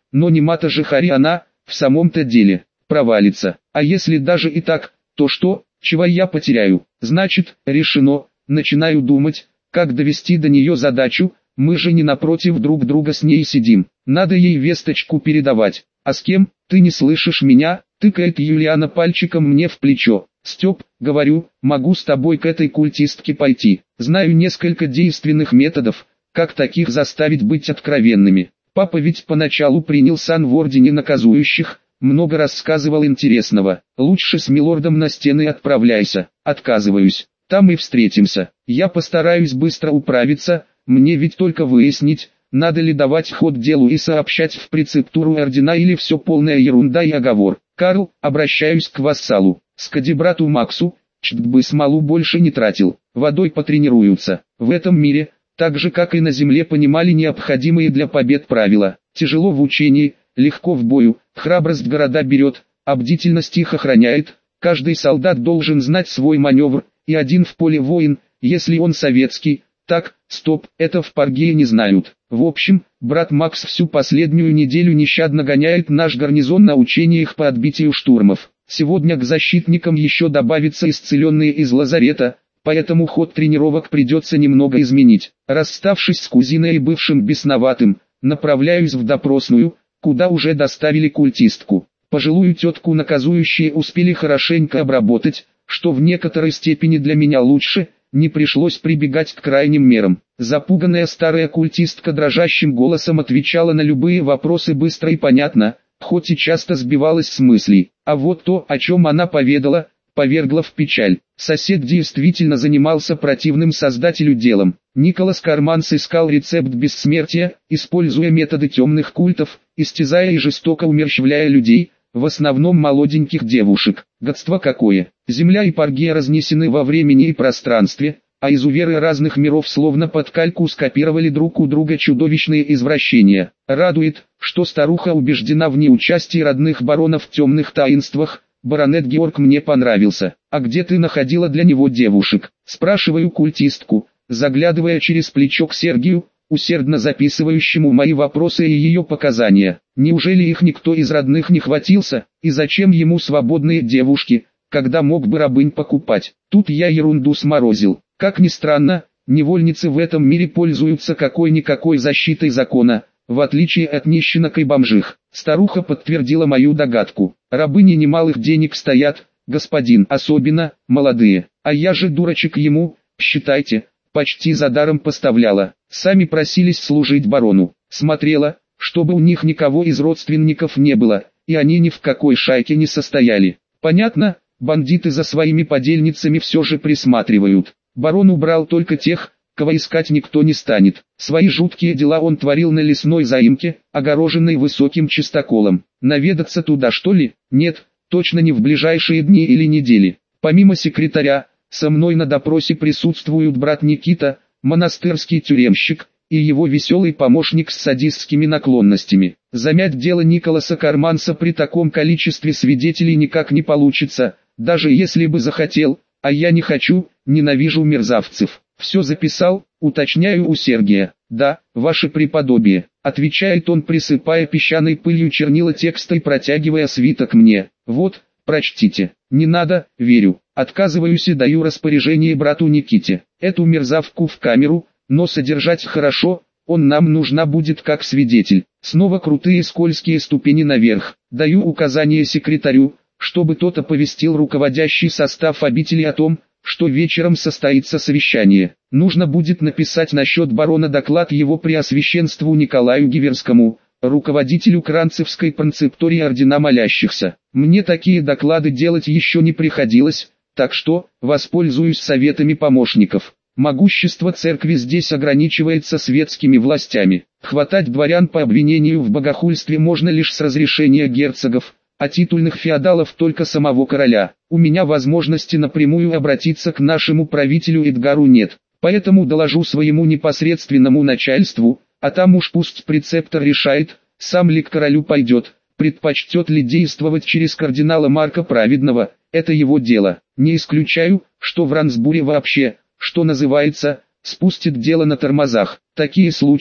Speaker 1: но не Мата же Хари она, в самом-то деле, провалится. А если даже и так, то что, чего я потеряю? Значит, решено, начинаю думать, как довести до нее задачу, мы же не напротив друг друга с ней сидим. Надо ей весточку передавать. А с кем, ты не слышишь меня, тыкает Юлиана пальчиком мне в плечо. Степ, говорю, могу с тобой к этой культистке пойти. Знаю несколько действенных методов, как таких заставить быть откровенными. Папа ведь поначалу принял сан в ордене наказующих, много рассказывал интересного. Лучше с милордом на стены отправляйся. Отказываюсь. Там и встретимся. Я постараюсь быстро управиться, мне ведь только выяснить, надо ли давать ход делу и сообщать в прецептуру ордена или все полная ерунда и оговор. Карл, обращаюсь к вассалу. Скажи брату Максу, чт бы смолу больше не тратил, водой потренируются. В этом мире, так же как и на земле, понимали необходимые для побед правила. Тяжело в учении, легко в бою, храбрость города берет, а бдительность их охраняет. Каждый солдат должен знать свой маневр, и один в поле воин, если он советский. Так, стоп, это в Паргее не знают. В общем, брат Макс всю последнюю неделю нещадно гоняет наш гарнизон на учениях по отбитию штурмов. Сегодня к защитникам еще добавятся исцеленные из лазарета, поэтому ход тренировок придется немного изменить. Расставшись с кузиной и бывшим бесноватым, направляюсь в допросную, куда уже доставили культистку. Пожилую тетку наказующие успели хорошенько обработать, что в некоторой степени для меня лучше, не пришлось прибегать к крайним мерам. Запуганная старая культистка дрожащим голосом отвечала на любые вопросы быстро и понятно, хоть и часто сбивалась с мыслей. А вот то, о чем она поведала, повергло в печаль. Сосед действительно занимался противным создателю делом. Николас Карманс искал рецепт бессмертия, используя методы темных культов, истязая и жестоко умерщвляя людей, в основном молоденьких девушек. Гадство какое! Земля и Паргея разнесены во времени и пространстве, а изуверы разных миров словно под кальку скопировали друг у друга чудовищные извращения. Радует, что старуха убеждена в неучастии родных баронов в темных таинствах. Баронет Георг мне понравился. А где ты находила для него девушек? Спрашиваю культистку, заглядывая через плечо к Сергию, усердно записывающему мои вопросы и ее показания. Неужели их никто из родных не хватился? И зачем ему свободные девушки, когда мог бы рабынь покупать? Тут я ерунду сморозил. Как ни странно, невольницы в этом мире пользуются какой-никакой защитой закона, в отличие от нищенок и бомжих. Старуха подтвердила мою догадку. Рабыни немалых денег стоят, господин, особенно молодые. А я же дурачек ему, считайте, почти за даром поставляла. Сами просились служить барону. Смотрела, чтобы у них никого из родственников не было, и они ни в какой шайке не состояли. Понятно, бандиты за своими подельницами все же присматривают. Барон убрал только тех, кого искать никто не станет. Свои жуткие дела он творил на лесной заимке, огороженной высоким чистоколом. Наведаться туда что ли? Нет, точно не в ближайшие дни или недели. Помимо секретаря, со мной на допросе присутствуют брат Никита, монастырский тюремщик, и его веселый помощник с садистскими наклонностями. Замять дело Николаса Карманса при таком количестве свидетелей никак не получится, даже если бы захотел, а я не хочу, ненавижу мерзавцев. Все записал, уточняю у Сергия. Да, ваше преподобие, отвечает он, присыпая песчаной пылью чернила текста и протягивая свиток мне. Вот, прочтите. Не надо, верю. Отказываюсь и даю распоряжение брату Никите. Эту мерзавку в камеру, но содержать хорошо, он нам нужна будет как свидетель. Снова крутые скользкие ступени наверх. Даю указание секретарю, чтобы тот оповестил руководящий состав обители о том, что вечером состоится совещание. Нужно будет написать насчет барона доклад его преосвященству Николаю Гиверскому, руководителю Кранцевской пранцептории ордена молящихся. Мне такие доклады делать еще не приходилось, так что, воспользуюсь советами помощников. Могущество церкви здесь ограничивается светскими властями. Хватать дворян по обвинению в богохульстве можно лишь с разрешения герцогов, а титульных феодалов только самого короля. У меня возможности напрямую обратиться к нашему правителю Эдгару нет, поэтому доложу своему непосредственному начальству, а там уж пусть прецептор решает, сам ли к королю пойдет, предпочтет ли действовать через кардинала Марка Праведного, это его дело. Не исключаю, что в Рансбуре вообще, что называется, спустит дело на тормозах. Такие случаи,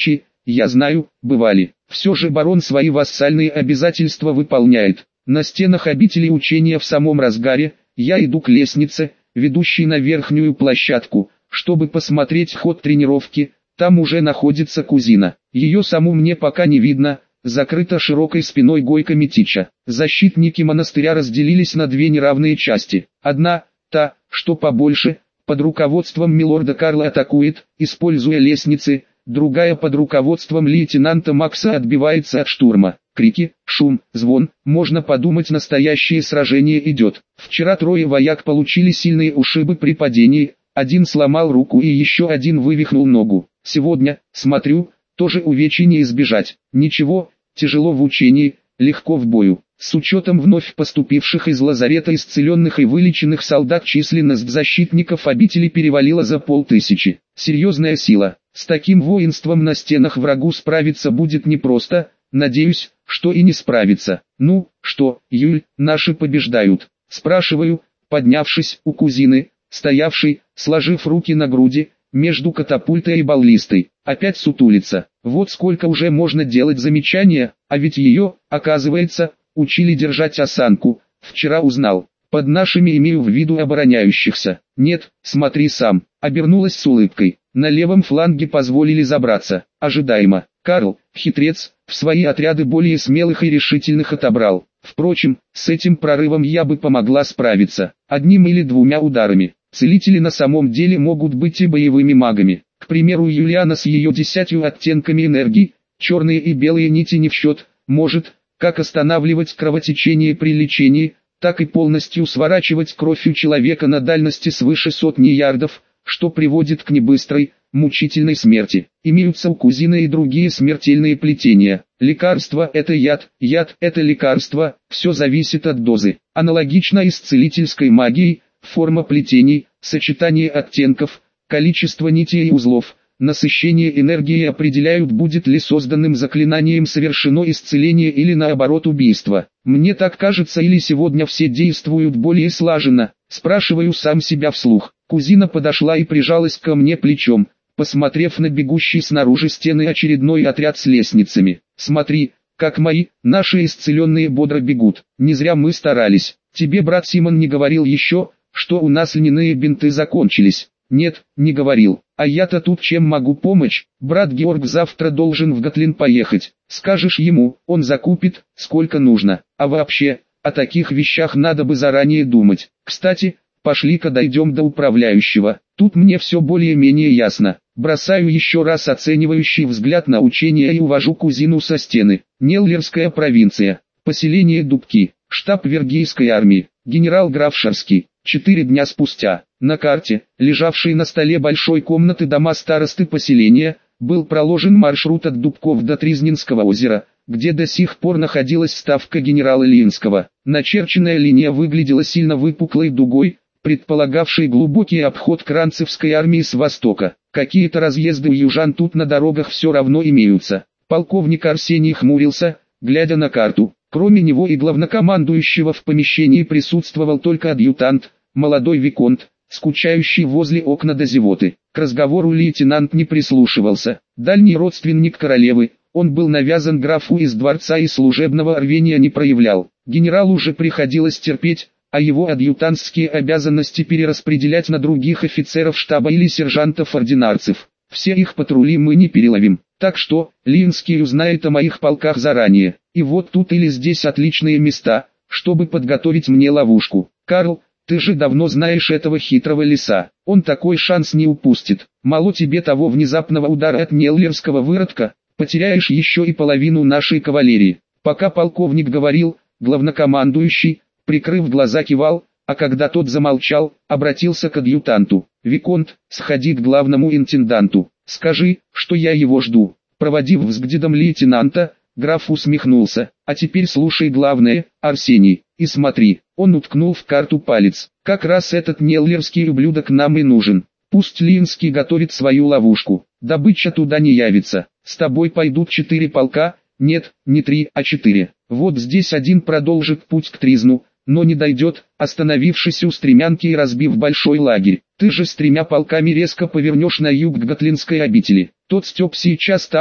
Speaker 1: я знаю, бывали. Все же барон свои вассальные обязательства выполняет. На стенах обители учения в самом разгаре, я иду к лестнице, ведущей на верхнюю площадку, чтобы посмотреть ход тренировки. Там уже находится кузина. Ее саму мне пока не видно, закрыта широкой спиной Гойко Митича. Защитники монастыря разделились на две неравные части. Одна, та, что побольше, под руководством милорда Карла атакует, используя лестницы, другая под руководством лейтенанта Макса отбивается от штурма. Крики, шум, звон, можно подумать, настоящее сражение идет. Вчера трое вояк получили сильные ушибы при падении, один сломал руку и еще один вывихнул ногу. Сегодня, смотрю, тоже увечий не избежать. Ничего, тяжело в учении, легко в бою. С учетом вновь поступивших из лазарета исцеленных и вылеченных солдат численность защитников обители перевалила за 5000. Серьезная сила. С таким воинством на стенах врагу справиться будет непросто, надеюсь, что и не справится. Ну, что, Юль, наши побеждают? Спрашиваю, поднявшись у кузины, стоявшей, сложив руки на груди, между катапультой и баллистой. Опять сутулится. Вот сколько уже можно делать замечания, а ведь ее, оказывается, учили держать осанку. Вчера узнал. Под нашими имею в виду обороняющихся. Нет, смотри сам. Обернулась с улыбкой. На левом фланге позволили забраться. Ожидаемо. Карл, хитрец, в свои отряды более смелых и решительных отобрал. Впрочем, с этим прорывом я бы помогла справиться. Одним или двумя ударами. Целители на самом деле могут быть и боевыми магами. К примеру, Юлиана с ее 10 оттенками энергии, черные и белые нити не в счет, может, как останавливать кровотечение при лечении, так и полностью сворачивать кровь у человека на дальности свыше 100 ярдов, что приводит к небыстрой, мучительной смерти. Имеются у кузины и другие смертельные плетения. Лекарство – это яд, яд – это лекарство, все зависит от дозы. Аналогично и с целительской магией, форма плетений, сочетание оттенков, количество нитей и узлов, насыщение энергии определяют, будет ли созданным заклинанием совершено исцеление или наоборот убийство. Мне так кажется, или сегодня все действуют более слаженно, спрашиваю сам себя вслух. Кузина подошла и прижалась ко мне плечом, посмотрев на бегущий снаружи стены очередной отряд с лестницами. Смотри, как мои, наши исцеленные бодро бегут. Не зря мы старались. Тебе брат Симон не говорил еще, что у нас льняные бинты закончились? Нет, не говорил. А я-то тут чем могу помочь? Брат Георг завтра должен в Готлин поехать. Скажешь ему, он закупит, сколько нужно. А вообще, о таких вещах надо бы заранее думать. Кстати, пошли-ка дойдем до управляющего. Тут мне все более-менее ясно. Бросаю еще раз оценивающий взгляд на учение и увожу кузину со стены. Неллерская провинция. Поселение Дубки. Штаб Вергийской армии. Генерал граф Шарский. 4 дня спустя. На карте, лежавшей на столе большой комнаты дома старосты поселения, был проложен маршрут от Дубков до Тризнинского озера, где до сих пор находилась ставка генерала Ильинского. Начерченная линия выглядела сильно выпуклой дугой, предполагавшей глубокий обход Кранцевской армии с востока. Какие-то разъезды у южан тут на дорогах все равно имеются. Полковник Арсений хмурился, глядя на карту. Кроме него и главнокомандующего в помещении присутствовал только адъютант, молодой виконт, скучающий возле окна до зевоты. К разговору лейтенант не прислушивался. Дальний родственник королевы, он был навязан графу из дворца и служебного рвения не проявлял. Генералу же приходилось терпеть, а его адъютантские обязанности перераспределять на других офицеров штаба или сержантов-ординарцев. Все их патрули мы не переловим. Так что, Линский узнает о моих полках заранее. И вот тут или здесь отличные места, чтобы подготовить мне ловушку. Карл, ты же давно знаешь этого хитрого лиса. Он такой шанс не упустит. Мало тебе того внезапного удара от неллерского выродка, потеряешь еще и половину нашей кавалерии. Пока полковник говорил, главнокомандующий, прикрыв глаза, кивал, а когда тот замолчал, обратился к адъютанту. «Виконт, сходи к главному интенданту, скажи, что я его жду». Проводив взглядом лейтенанта, граф усмехнулся. «А теперь слушай главное, Арсений, и смотри». Он уткнул в карту палец. «Как раз этот неллерский ублюдок нам и нужен. Пусть Линский готовит свою ловушку. Добыча туда не явится. С тобой пойдут 4 полка, нет, не 3, а 4. Вот здесь один продолжит путь к Тризну, но не дойдет, остановившись у стремянки и разбив большой лагерь. Ты же с 3 полками резко повернешь на юг к Готлинской обители. Тот Степ сейчас там,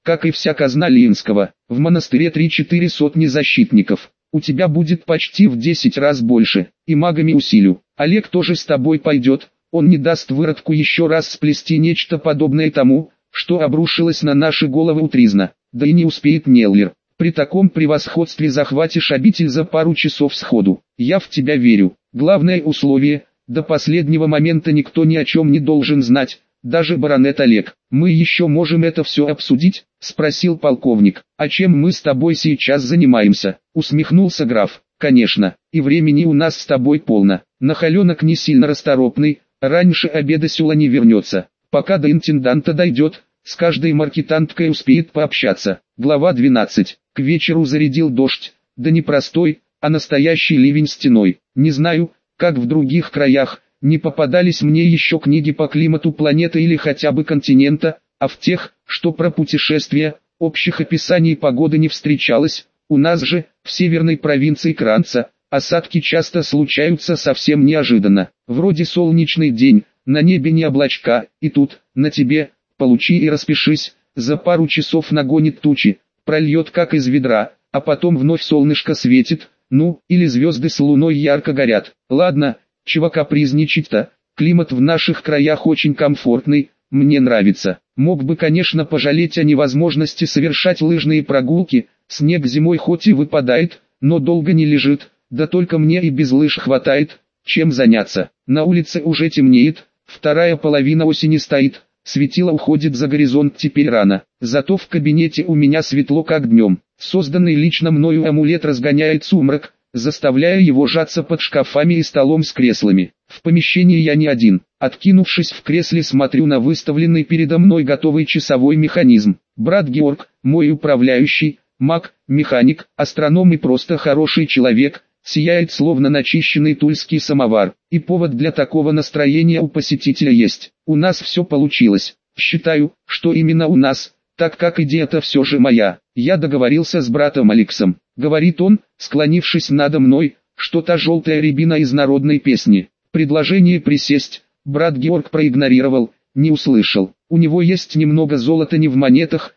Speaker 1: как и вся казна Ленского. В монастыре 3-4 сотни защитников. У тебя будет почти в 10 раз больше, и магами усилю. Олег тоже с тобой пойдет, он не даст выродку еще раз сплести нечто подобное тому, что обрушилось на наши головы у Тризна. Да и не успеет Неллер. При таком превосходстве захватишь обитель за пару часов сходу. Я в тебя верю. Главное условие, до последнего момента никто ни о чем не должен знать, даже баронет Олег. Мы еще можем это все обсудить? Спросил полковник. А чем мы с тобой сейчас занимаемся? Усмехнулся граф. Конечно, и времени у нас с тобой полно. Нахаленок не сильно расторопный, раньше обеда сюда не вернется. Пока до интенданта дойдет, с каждой маркетанткой успеет пообщаться. Глава 12. К вечеру зарядил дождь, да не простой, а настоящий ливень стеной. Не знаю, как в других краях, не попадались мне еще книги по климату планеты или хотя бы континента, а в тех, что про путешествия, общих описаний погоды не встречалось. У нас же, в северной провинции Кранца, осадки часто случаются совсем неожиданно. Вроде солнечный день, на небе не облачка, и тут, на тебе, получи и распишись, за пару часов нагонит тучи, прольет как из ведра, а потом вновь солнышко светит, ну, или звезды с луной ярко горят. Ладно, чего капризничать-то, климат в наших краях очень комфортный, мне нравится. Мог бы, конечно, пожалеть о невозможности совершать лыжные прогулки, снег зимой хоть и выпадает, но долго не лежит, да только мне и без лыж хватает, чем заняться. На улице уже темнеет, вторая половина осени стоит, светило уходит за горизонт теперь рано, зато в кабинете у меня светло как днем. Созданный лично мною амулет разгоняет сумрак, заставляя его сжаться под шкафами и столом с креслами. В помещении я не один. Откинувшись в кресле, смотрю на выставленный передо мной готовый часовой механизм. Брат Георг, мой управляющий, маг, механик, астроном и просто хороший человек, сияет словно начищенный тульский самовар. И повод для такого настроения у посетителя есть. У нас все получилось. Считаю, что именно у нас, так как идея-то все же моя. Я договорился с братом Алексом. Говорит он, склонившись надо мной, что та желтая рябина из народной песни. Предложение присесть, брат Георг проигнорировал, не услышал. У него есть немного золота не в монетах,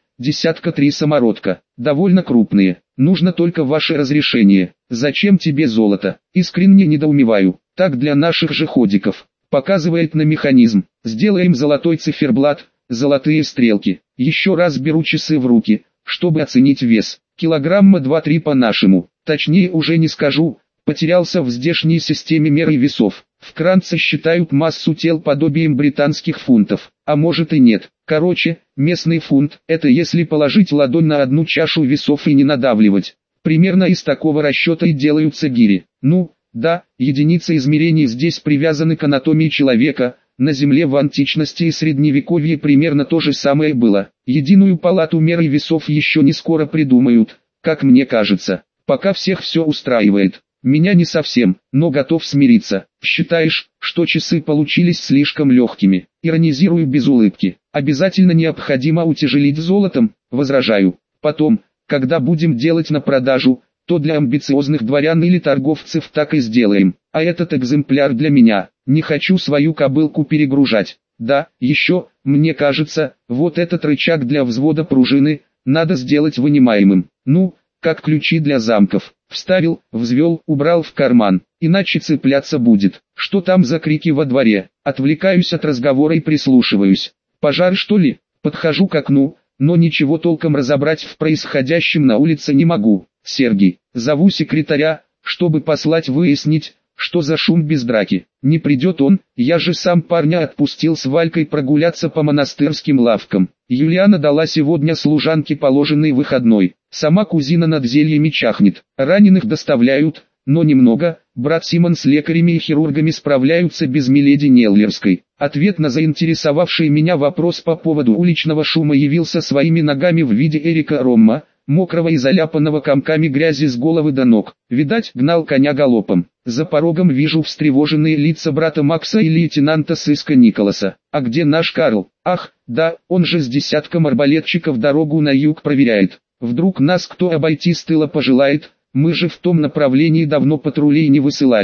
Speaker 1: 3 самородка, довольно крупные. Нужно только ваше разрешение. Зачем тебе золото? Искренне недоумеваю. Так для наших же ходиков. Показывает на механизм. Сделаем золотой циферблат, золотые стрелки. Еще раз беру часы в руки, чтобы оценить вес. Килограмма 2-3 по-нашему. Точнее уже не скажу, потерялся в здешней системе меры весов. В Кранце считают массу тел подобием британских фунтов, а может и нет. Короче, местный фунт – это если положить ладонь на одну чашу весов и не надавливать. Примерно из такого расчета и делаются гири. Ну, да, единицы измерений здесь привязаны к анатомии человека. На Земле в античности и средневековье примерно то же самое было. Единую палату меры весов еще не скоро придумают, как мне кажется. Пока всех все устраивает. Меня не совсем, но готов смириться. Считаешь, что часы получились слишком легкими? Иронизирую без улыбки. Обязательно необходимо утяжелить золотом? Возражаю. Потом, когда будем делать на продажу, то для амбициозных дворян или торговцев так и сделаем. А этот экземпляр для меня. Не хочу свою кобылку перегружать. Да, еще, мне кажется, вот этот рычаг для взвода пружины, надо сделать вынимаемым. Ну, как ключи для замков. Вставил, взвел, убрал в карман. Иначе цепляться будет. Что там за крики во дворе? Отвлекаюсь от разговора и прислушиваюсь. Пожар что ли? Подхожу к окну, но ничего толком разобрать в происходящем на улице не могу. Сергей, зову секретаря, чтобы послать выяснить, что за шум без драки. Не придет он, я же сам парня отпустил с Валькой прогуляться по монастырским лавкам. Юлиана дала сегодня служанке положенный выходной. Сама кузина над зельями чахнет. Раненых доставляют, но немного. Брат Симон с лекарями и хирургами справляются без миледи Неллерской. Ответ на заинтересовавший меня вопрос по поводу уличного шума явился своими ногами в виде Эрика Ромма, мокрого и заляпанного комками грязи с головы до ног. Видать, гнал коня галопом. За порогом вижу встревоженные лица брата Макса и лейтенанта сыска Николаса. А где наш Карл? Ах, да, он же с десятком арбалетчиков дорогу на юг проверяет. Вдруг нас кто обойти с тыла пожелает, мы же в том направлении давно патрулей не высылали.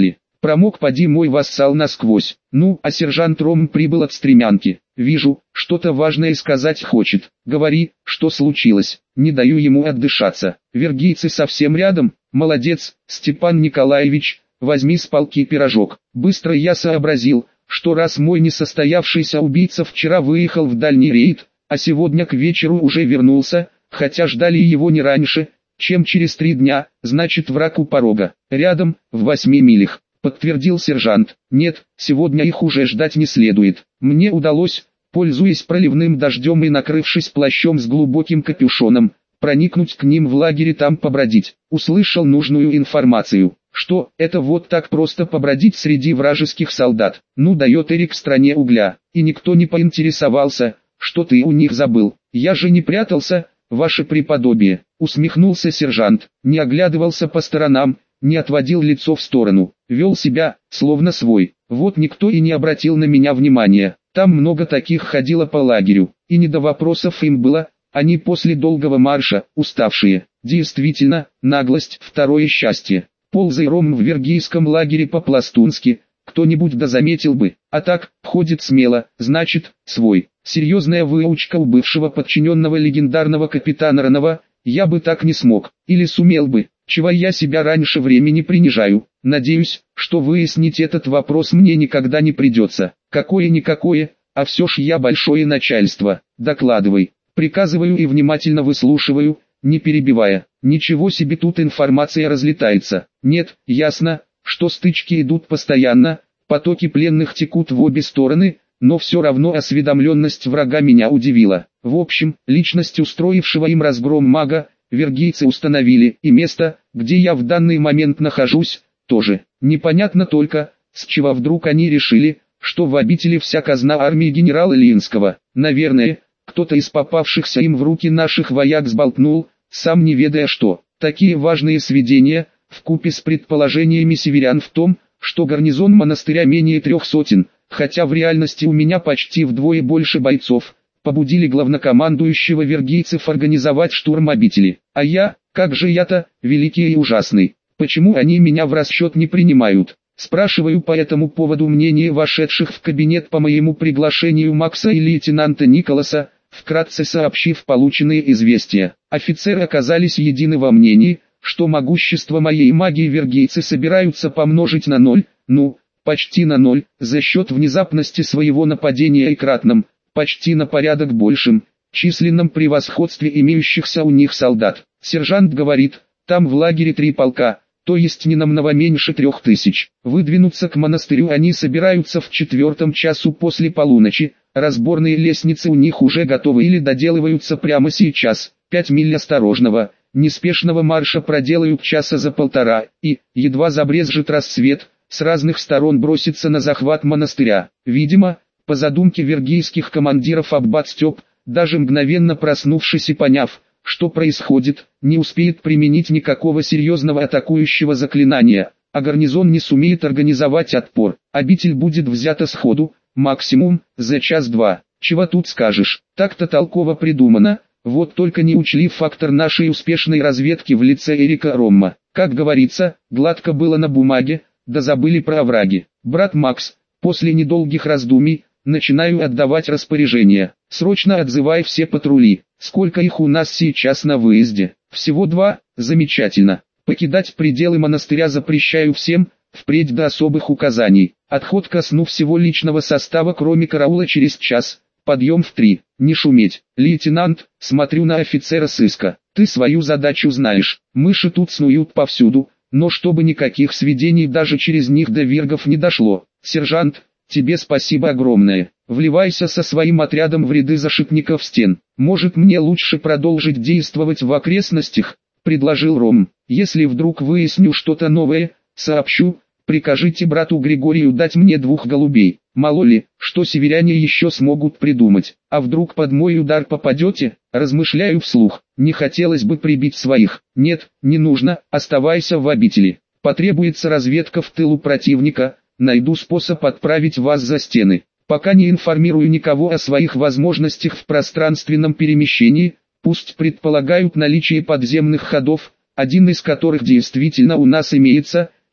Speaker 1: Промок поди мой вассал насквозь. Ну, а сержант Ром прибыл от стремянки. Вижу, что-то важное сказать хочет. Говори, что случилось. Не даю ему отдышаться. Вергийцы совсем рядом. Молодец, Степан Николаевич, возьми с полки пирожок. Быстро я сообразил, что раз мой несостоявшийся убийца вчера выехал в дальний рейд, а сегодня к вечеру уже вернулся, хотя ждали его не раньше, чем через 3 дня, значит враг у порога. Рядом, в 8 милях, подтвердил сержант. Нет, сегодня их уже ждать не следует. Мне удалось, пользуясь проливным дождем и накрывшись плащом с глубоким капюшоном, проникнуть к ним в лагерь и там побродить. Услышал нужную информацию. Что, это вот так просто побродить среди вражеских солдат? Ну дает Эрик в стране угля. И никто не поинтересовался, что ты у них забыл. Я же не прятался, ваше преподобие. Усмехнулся сержант. Не оглядывался по сторонам, не отводил лицо в сторону. Вел себя, словно свой. Вот никто и не обратил на меня внимания. Там много таких ходило по лагерю. И не до вопросов им было. Они после долгого марша, уставшие. Действительно, наглость, второе счастье. Ползай, Ром, в вергийском лагере по-пластунски, кто-нибудь да заметил бы, а так, ходит смело, значит, свой. Серьезная выучка у бывшего подчиненного легендарного капитана Ранова, я бы так не смог, или сумел бы, чего я себя раньше времени принижаю. Надеюсь, что выяснить этот вопрос мне никогда не придется. Какое-никакое, а все ж я большое начальство. Докладывай, приказываю и внимательно выслушиваю, не перебивая. Ничего себе, тут информация разлетается. Нет, ясно, что стычки идут постоянно, потоки пленных текут в обе стороны, но все равно осведомленность врага меня удивила. В общем, личность устроившего им разгром мага, вергийцы установили, и место, где я в данный момент нахожусь, тоже. Непонятно только, с чего вдруг они решили, что в обители вся казна армии генерала Ильинского. Наверное, кто-то из попавшихся им в руки наших вояк сболтнул, сам не ведая что. Такие важные сведения, вкупе с предположениями северян в том, что гарнизон монастыря менее 300, хотя в реальности у меня почти вдвое больше бойцов, побудили главнокомандующего вергийцев организовать штурм обители. А я, как же я-то, великий и ужасный, почему они меня в расчет не принимают? Спрашиваю по этому поводу мнение вошедших в кабинет по моему приглашению Макса и лейтенанта Николаса, вкратце сообщив полученные известия. Офицеры оказались едины во мнении, что могущество моей магии вергийцы собираются помножить на 0, ну, почти на 0, за счет внезапности своего нападения и кратном, почти на порядок большим, численном превосходстве имеющихся у них солдат. Сержант говорит, там в лагере 3 полка, то есть не намного меньше 3000. Выдвинуться к монастырю они собираются в 4 часу после полуночи, разборные лестницы у них уже готовы или доделываются прямо сейчас. 5 миль осторожного, неспешного марша проделают часа за полтора, и, едва забрезжит рассвет, с разных сторон бросится на захват монастыря. Видимо, по задумке вергийских командиров аббат Степ, даже мгновенно проснувшись и поняв, что происходит, не успеет применить никакого серьезного атакующего заклинания, а гарнизон не сумеет организовать отпор. Обитель будет взята сходу, максимум, за час-два. Чего тут скажешь, так-то толково придумано, вот только не учли фактор нашей успешной разведки в лице Эрика Ромма. Как говорится, гладко было на бумаге, да забыли про овраги. Брат Макс, после недолгих раздумий, начинаю отдавать распоряжения. Срочно отзывай все патрули. Сколько их у нас сейчас на выезде? Всего 2, замечательно. Покидать пределы монастыря запрещаю всем, впредь до особых указаний. Отход ко сну всего личного состава кроме караула через час. Подъем в 3. Не шуметь. Лейтенант, смотрю на офицера сыска. Ты свою задачу знаешь. Мыши тут снуют повсюду, но чтобы никаких сведений даже через них до вергов не дошло. Сержант, тебе спасибо огромное. Вливайся со своим отрядом в ряды защитников стен. Может, мне лучше продолжить действовать в окрестностях, предложил Ром. Если вдруг выясню что-то новое, сообщу. Прикажите брату Григорию дать мне 2 голубей. Мало ли, что северяне еще смогут придумать. А вдруг под мой удар попадете? Размышляю вслух. Не хотелось бы прибить своих. Нет, не нужно, оставайся в обители. Потребуется разведка в тылу противника. Найду способ отправить вас за стены. Пока не информирую никого о своих возможностях в пространственном перемещении. Пусть предполагают наличие подземных ходов, один из которых действительно у нас имеется.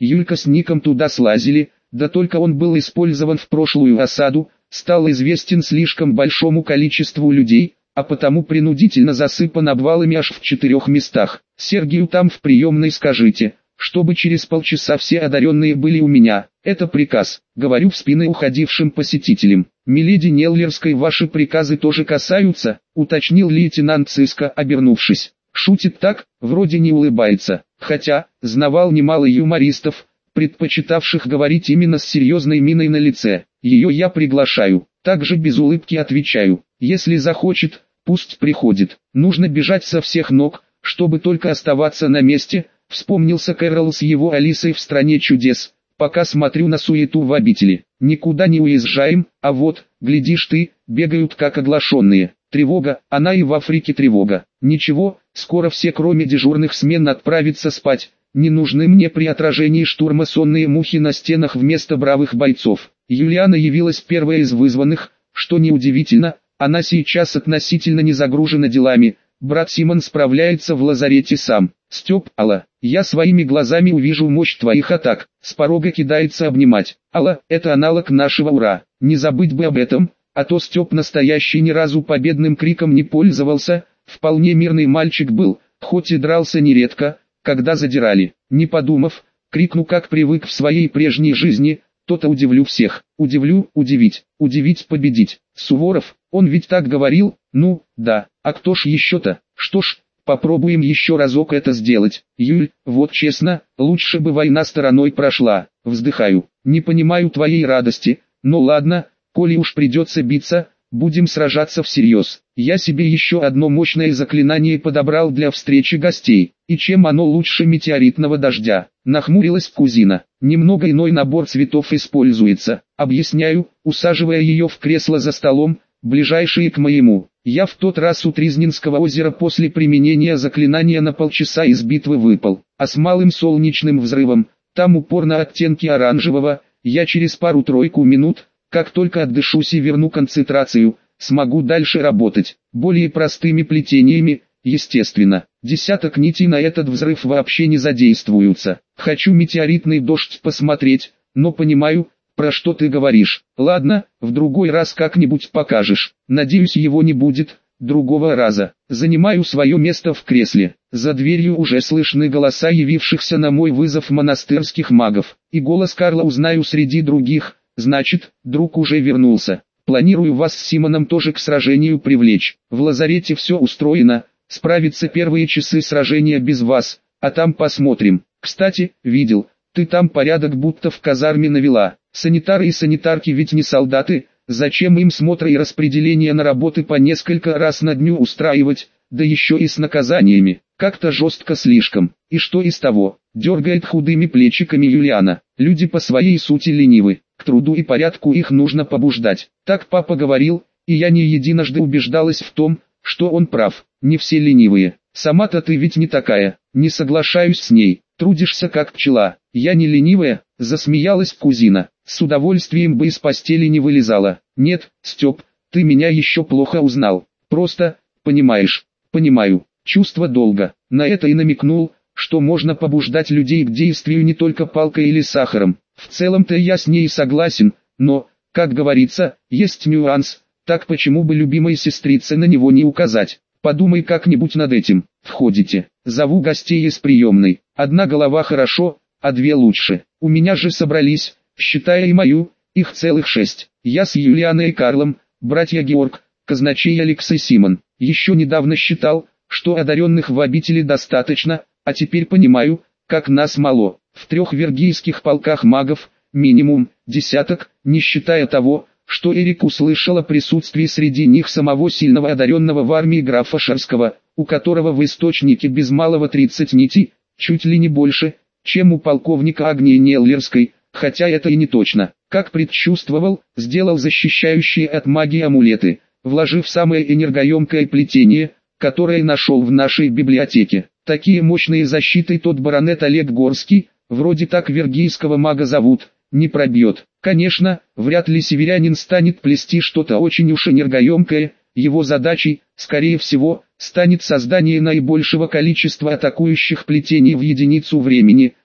Speaker 1: Юлька с Ником туда слазили, да только он был использован в прошлую осаду, стал известен слишком большому количеству людей, а потому принудительно засыпан обвалами аж в 4 местах. Сергию там в приемной скажите, чтобы через полчаса все одаренные были у меня. Это приказ, говорю в спины уходившим посетителям. Миледи Неллерской ваши приказы тоже касаются, уточнил лейтенант Циско, обернувшись. Шутит так, вроде не улыбается, хотя, знавал немало юмористов, предпочитавших говорить именно с серьезной миной на лице. Ее я приглашаю, также без улыбки отвечаю. Если захочет, пусть приходит. Нужно бежать со всех ног, чтобы только оставаться на месте. Вспомнился Кэрол с его Алисой в «Стране чудес». Пока смотрю на суету в обители. Никуда не уезжаем, а вот, глядишь ты, бегают как оглашенные. Тревога, она и в Африке тревога. Ничего, скоро все кроме дежурных смен отправятся спать. Не нужны мне при отражении штурма сонные мухи на стенах вместо бравых бойцов. Юлиана явилась первой из вызванных, что неудивительно, она сейчас относительно не загружена делами. Брат Симон справляется в лазарете сам. Степ, Алла, я своими глазами увижу мощь твоих атак. С порога кидается обнимать. Алла, это аналог нашего ура. Не забыть бы об этом, а то Степ настоящий ни разу победным криком не пользовался. Вполне мирный мальчик был, хоть и дрался нередко, когда задирали. Не подумав, крикну как привык в своей прежней жизни, то-то удивлю всех. Удивлю, удивить, победить. Суворов, он ведь так говорил, ну, да, а кто ж еще-то? Что ж, попробуем еще разок это сделать. Юль, вот честно, лучше бы война стороной прошла. Вздыхаю, не понимаю твоей радости, но ладно, коли уж придется биться, будем сражаться всерьез. Я себе еще одно мощное заклинание подобрал для встречи гостей. И чем оно лучше метеоритного дождя? Нахмурилась кузина. Немного иной набор цветов используется. Объясняю, усаживая ее в кресло за столом, ближайшие к моему. Я в тот раз у Тризнинского озера после применения заклинания на полчаса из битвы выпал. А с малым солнечным взрывом, там упорно оттенки оранжевого, я через пару-тройку минут, как только отдышусь и верну концентрацию, смогу дальше работать. Более простыми плетениями, естественно. Десяток нитей на этот взрыв вообще не задействуются. Хочу метеоритный дождь посмотреть, но понимаю, про что ты говоришь. Ладно, в другой раз как-нибудь покажешь. Надеюсь, его не будет, другого раза. Занимаю свое место в кресле. За дверью уже слышны голоса явившихся на мой вызов монастырских магов. И голос Карла узнаю среди других. Значит, друг уже вернулся. Планирую вас с Симоном тоже к сражению привлечь. В лазарете все устроено. Справятся первые часы сражения без вас, а там посмотрим. Кстати, видел, ты там порядок будто в казарме навела. Санитары и санитарки ведь не солдаты, зачем им смотры и распределение на работы по несколько раз на дню устраивать, да еще и с наказаниями. Как-то жестко слишком. И что из того? Дергает худыми плечиками Юлиана. Люди по своей сути ленивы. К труду и порядку их нужно побуждать. Так папа говорил, и я не единожды убеждалась в том, что он прав. Не все ленивые. Сама-то ты ведь не такая. Не соглашаюсь с ней. Трудишься как пчела. Я не ленивая, засмеялась кузина. С удовольствием бы из постели не вылезала. Нет, Степ, ты меня еще плохо узнал. Просто, понимаешь, понимаю, чувство долга. На это и намекнул, что можно побуждать людей к действию не только палкой или сахаром. В целом-то я с ней согласен, но, как говорится, есть нюанс, так почему бы любимой сестрице на него не указать? Подумай как-нибудь над этим. Входите. Зову гостей из приемной. Одна голова хорошо, а две лучше. У меня же собрались, считая и мою, их целых 6. Я с Юлианой и Карлом, братья Георг, казначей Алекс и Симон. Еще недавно считал, что одаренных в обители достаточно, а теперь понимаю, как нас мало. В 3 вергийских полках магов, минимум, десяток, не считая того, что Эрик услышал о присутствии среди них самого сильного одаренного в армии графа Шарского, у которого в источнике без малого 30 нитей, чуть ли не больше, чем у полковника Агнии Неллерской, хотя это и не точно. Как предчувствовал, сделал защищающие от магии амулеты, вложив самое энергоемкое плетение, которое нашел в нашей библиотеке. Такие мощные защиты тот баронет Олег Горский, вроде так вергийского мага зовут, не пробьет. Конечно, вряд ли северянин станет плести что-то очень уж энергоемкое, его задачей, скорее всего, станет создание наибольшего количества атакующих плетений в единицу времени,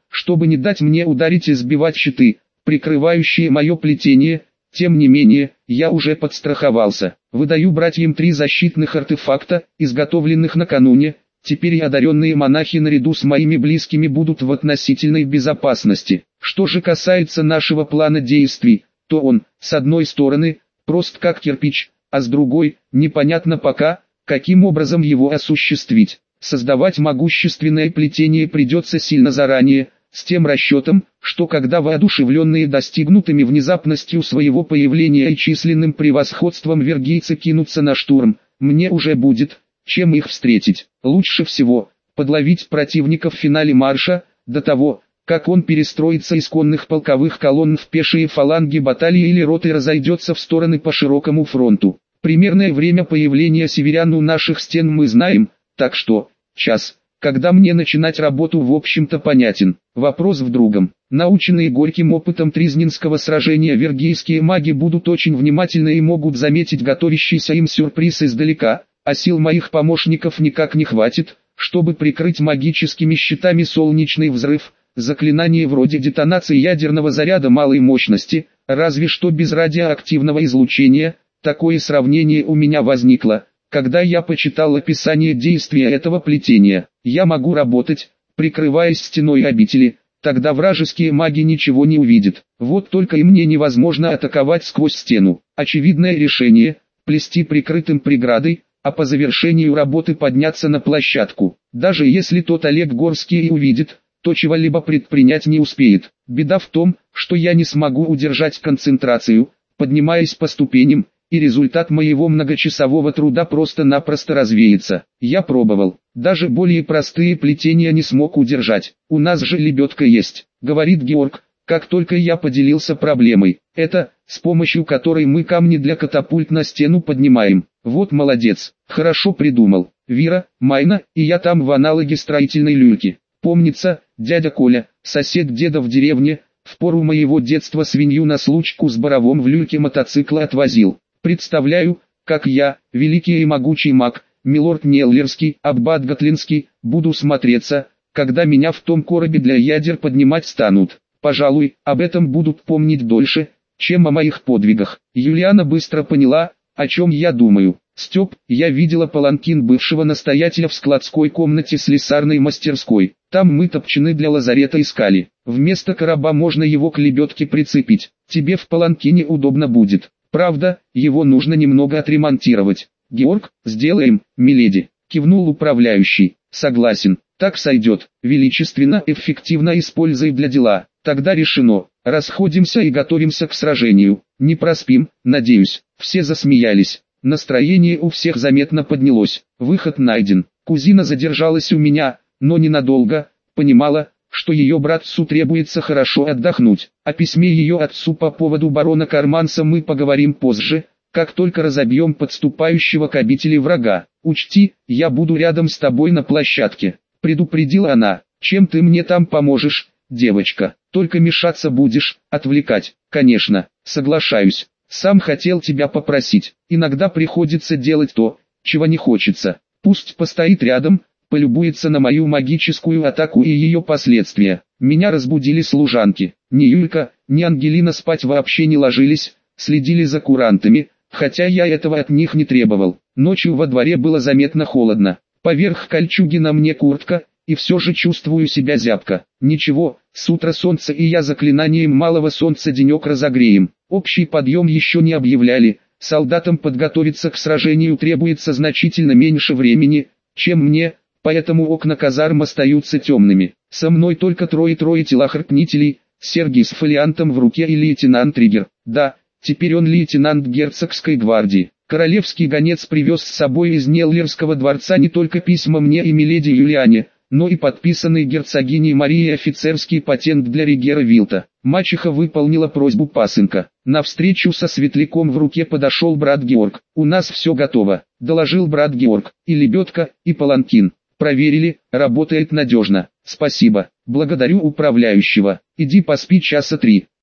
Speaker 1: чтобы не дать мне ударить и сбивать щиты, прикрывающие мое плетение. Тем не менее, я уже подстраховался. Выдаю братьям 3 защитных артефакта, изготовленных накануне. Теперь и одаренные монахи наряду с моими близкими будут в относительной безопасности. Что же касается нашего плана действий, то он, с одной стороны, прост как кирпич, а с другой, непонятно пока, каким образом его осуществить. Создавать могущественное плетение придется сильно заранее, с тем расчетом, что когда воодушевленные достигнутыми внезапностью своего появления и численным превосходством вергийцы кинутся на штурм, мне уже будет, чем их встретить. Лучше всего, подловить противника в финале марша, до того, как он перестроится из конных полковых колонн в пешие фаланги баталии или роты разойдется в стороны по широкому фронту. Примерное время появления северян у наших стен мы знаем, так что, час, когда мне начинать работу, в общем-то понятен. Вопрос в другом. Наученные горьким опытом Тризнинского сражения вергийские маги будут очень внимательны и могут заметить готовящийся им сюрприз издалека, а сил моих помощников никак не хватит, чтобы прикрыть магическими щитами солнечный взрыв, заклинание вроде детонации ядерного заряда малой мощности, разве что без радиоактивного излучения. Такое сравнение у меня возникло, когда я почитал описание действия этого плетения. Я могу работать, прикрываясь стеной обители, тогда вражеские маги ничего не увидят. Вот только и мне невозможно атаковать сквозь стену. Очевидное решение – плести прикрытым преградой, а по завершению работы подняться на площадку. Даже если тот Олег Горский и увидит, то чего-либо предпринять не успеет. Беда в том, что я не смогу удержать концентрацию, поднимаясь по ступеням, и результат моего многочасового труда просто-напросто развеется. Я пробовал, даже более простые плетения не смог удержать. У нас же лебедка есть, говорит Георг, как только я поделился проблемой. Это, с помощью которой мы камни для катапульт на стену поднимаем. Вот молодец, хорошо придумал. Вира, Майна и я там в аналоге строительной люльки. Помнится, дядя Коля, сосед деда в деревне, в пору моего детства свинью на случку с боровом в люльке мотоцикла отвозил. Представляю, как я, великий и могучий маг, милорд Неллерский, аббат Готлинский, буду смотреться, когда меня в том коробе для ядер поднимать станут. Пожалуй, об этом будут помнить дольше, чем о моих подвигах. Юлиана быстро поняла, о чем я думаю. Степ, я видела паланкин бывшего настоятеля в складской комнате слесарной мастерской. Там мы топчаны для лазарета искали. Вместо короба можно его к лебедке прицепить. Тебе в паланкине удобно будет. Правда, его нужно немного отремонтировать. Георг, сделаем, миледи, кивнул управляющий. Согласен, так сойдет. Величественно, эффективно используй для дела. Тогда решено. Расходимся и готовимся к сражению. Не проспим, надеюсь. Все засмеялись. Настроение у всех заметно поднялось. Выход найден. Кузина задержалась у меня, но ненадолго. Понимала, что ее братцу требуется хорошо отдохнуть. О письме ее отцу по поводу барона Карманса мы поговорим позже, как только разобьем подступающего к обители врага. Учти, я буду рядом с тобой на площадке, предупредила она. Чем ты мне там поможешь, девочка? Только мешаться будешь, отвлекать. Конечно, соглашаюсь. Сам хотел тебя попросить. Иногда приходится делать то, чего не хочется. Пусть постоит рядом, полюбуется на мою магическую атаку и ее последствия. Меня разбудили служанки. Ни Юлька, ни Ангелина спать вообще не ложились, следили за курантами, хотя я этого от них не требовал. Ночью во дворе было заметно холодно. Поверх кольчуги на мне куртка, и все же чувствую себя зябко. Ничего, с утра солнце и я заклинанием малого солнца денек разогреем. Общий подъем еще не объявляли. Солдатам подготовиться к сражению требуется значительно меньше времени, чем мне, поэтому окна казарм остаются темными. Со мной только трое телохранителей, Сергий с фолиантом в руке и лейтенант Триггер. Да, теперь он лейтенант герцогской гвардии. Королевский гонец привез с собой из Неллерского дворца не только письма мне и миледи Юлиане, но и подписанный герцогиней Марией офицерский патент для Ригера Вилта. Мачеха выполнила просьбу пасынка. На встречу со светляком в руке подошел брат Георг. «У нас все готово», — доложил брат Георг. «И лебедка, и паланкин. Проверили, работает надежно. Спасибо. Благодарю управляющего. Иди поспи часа 3.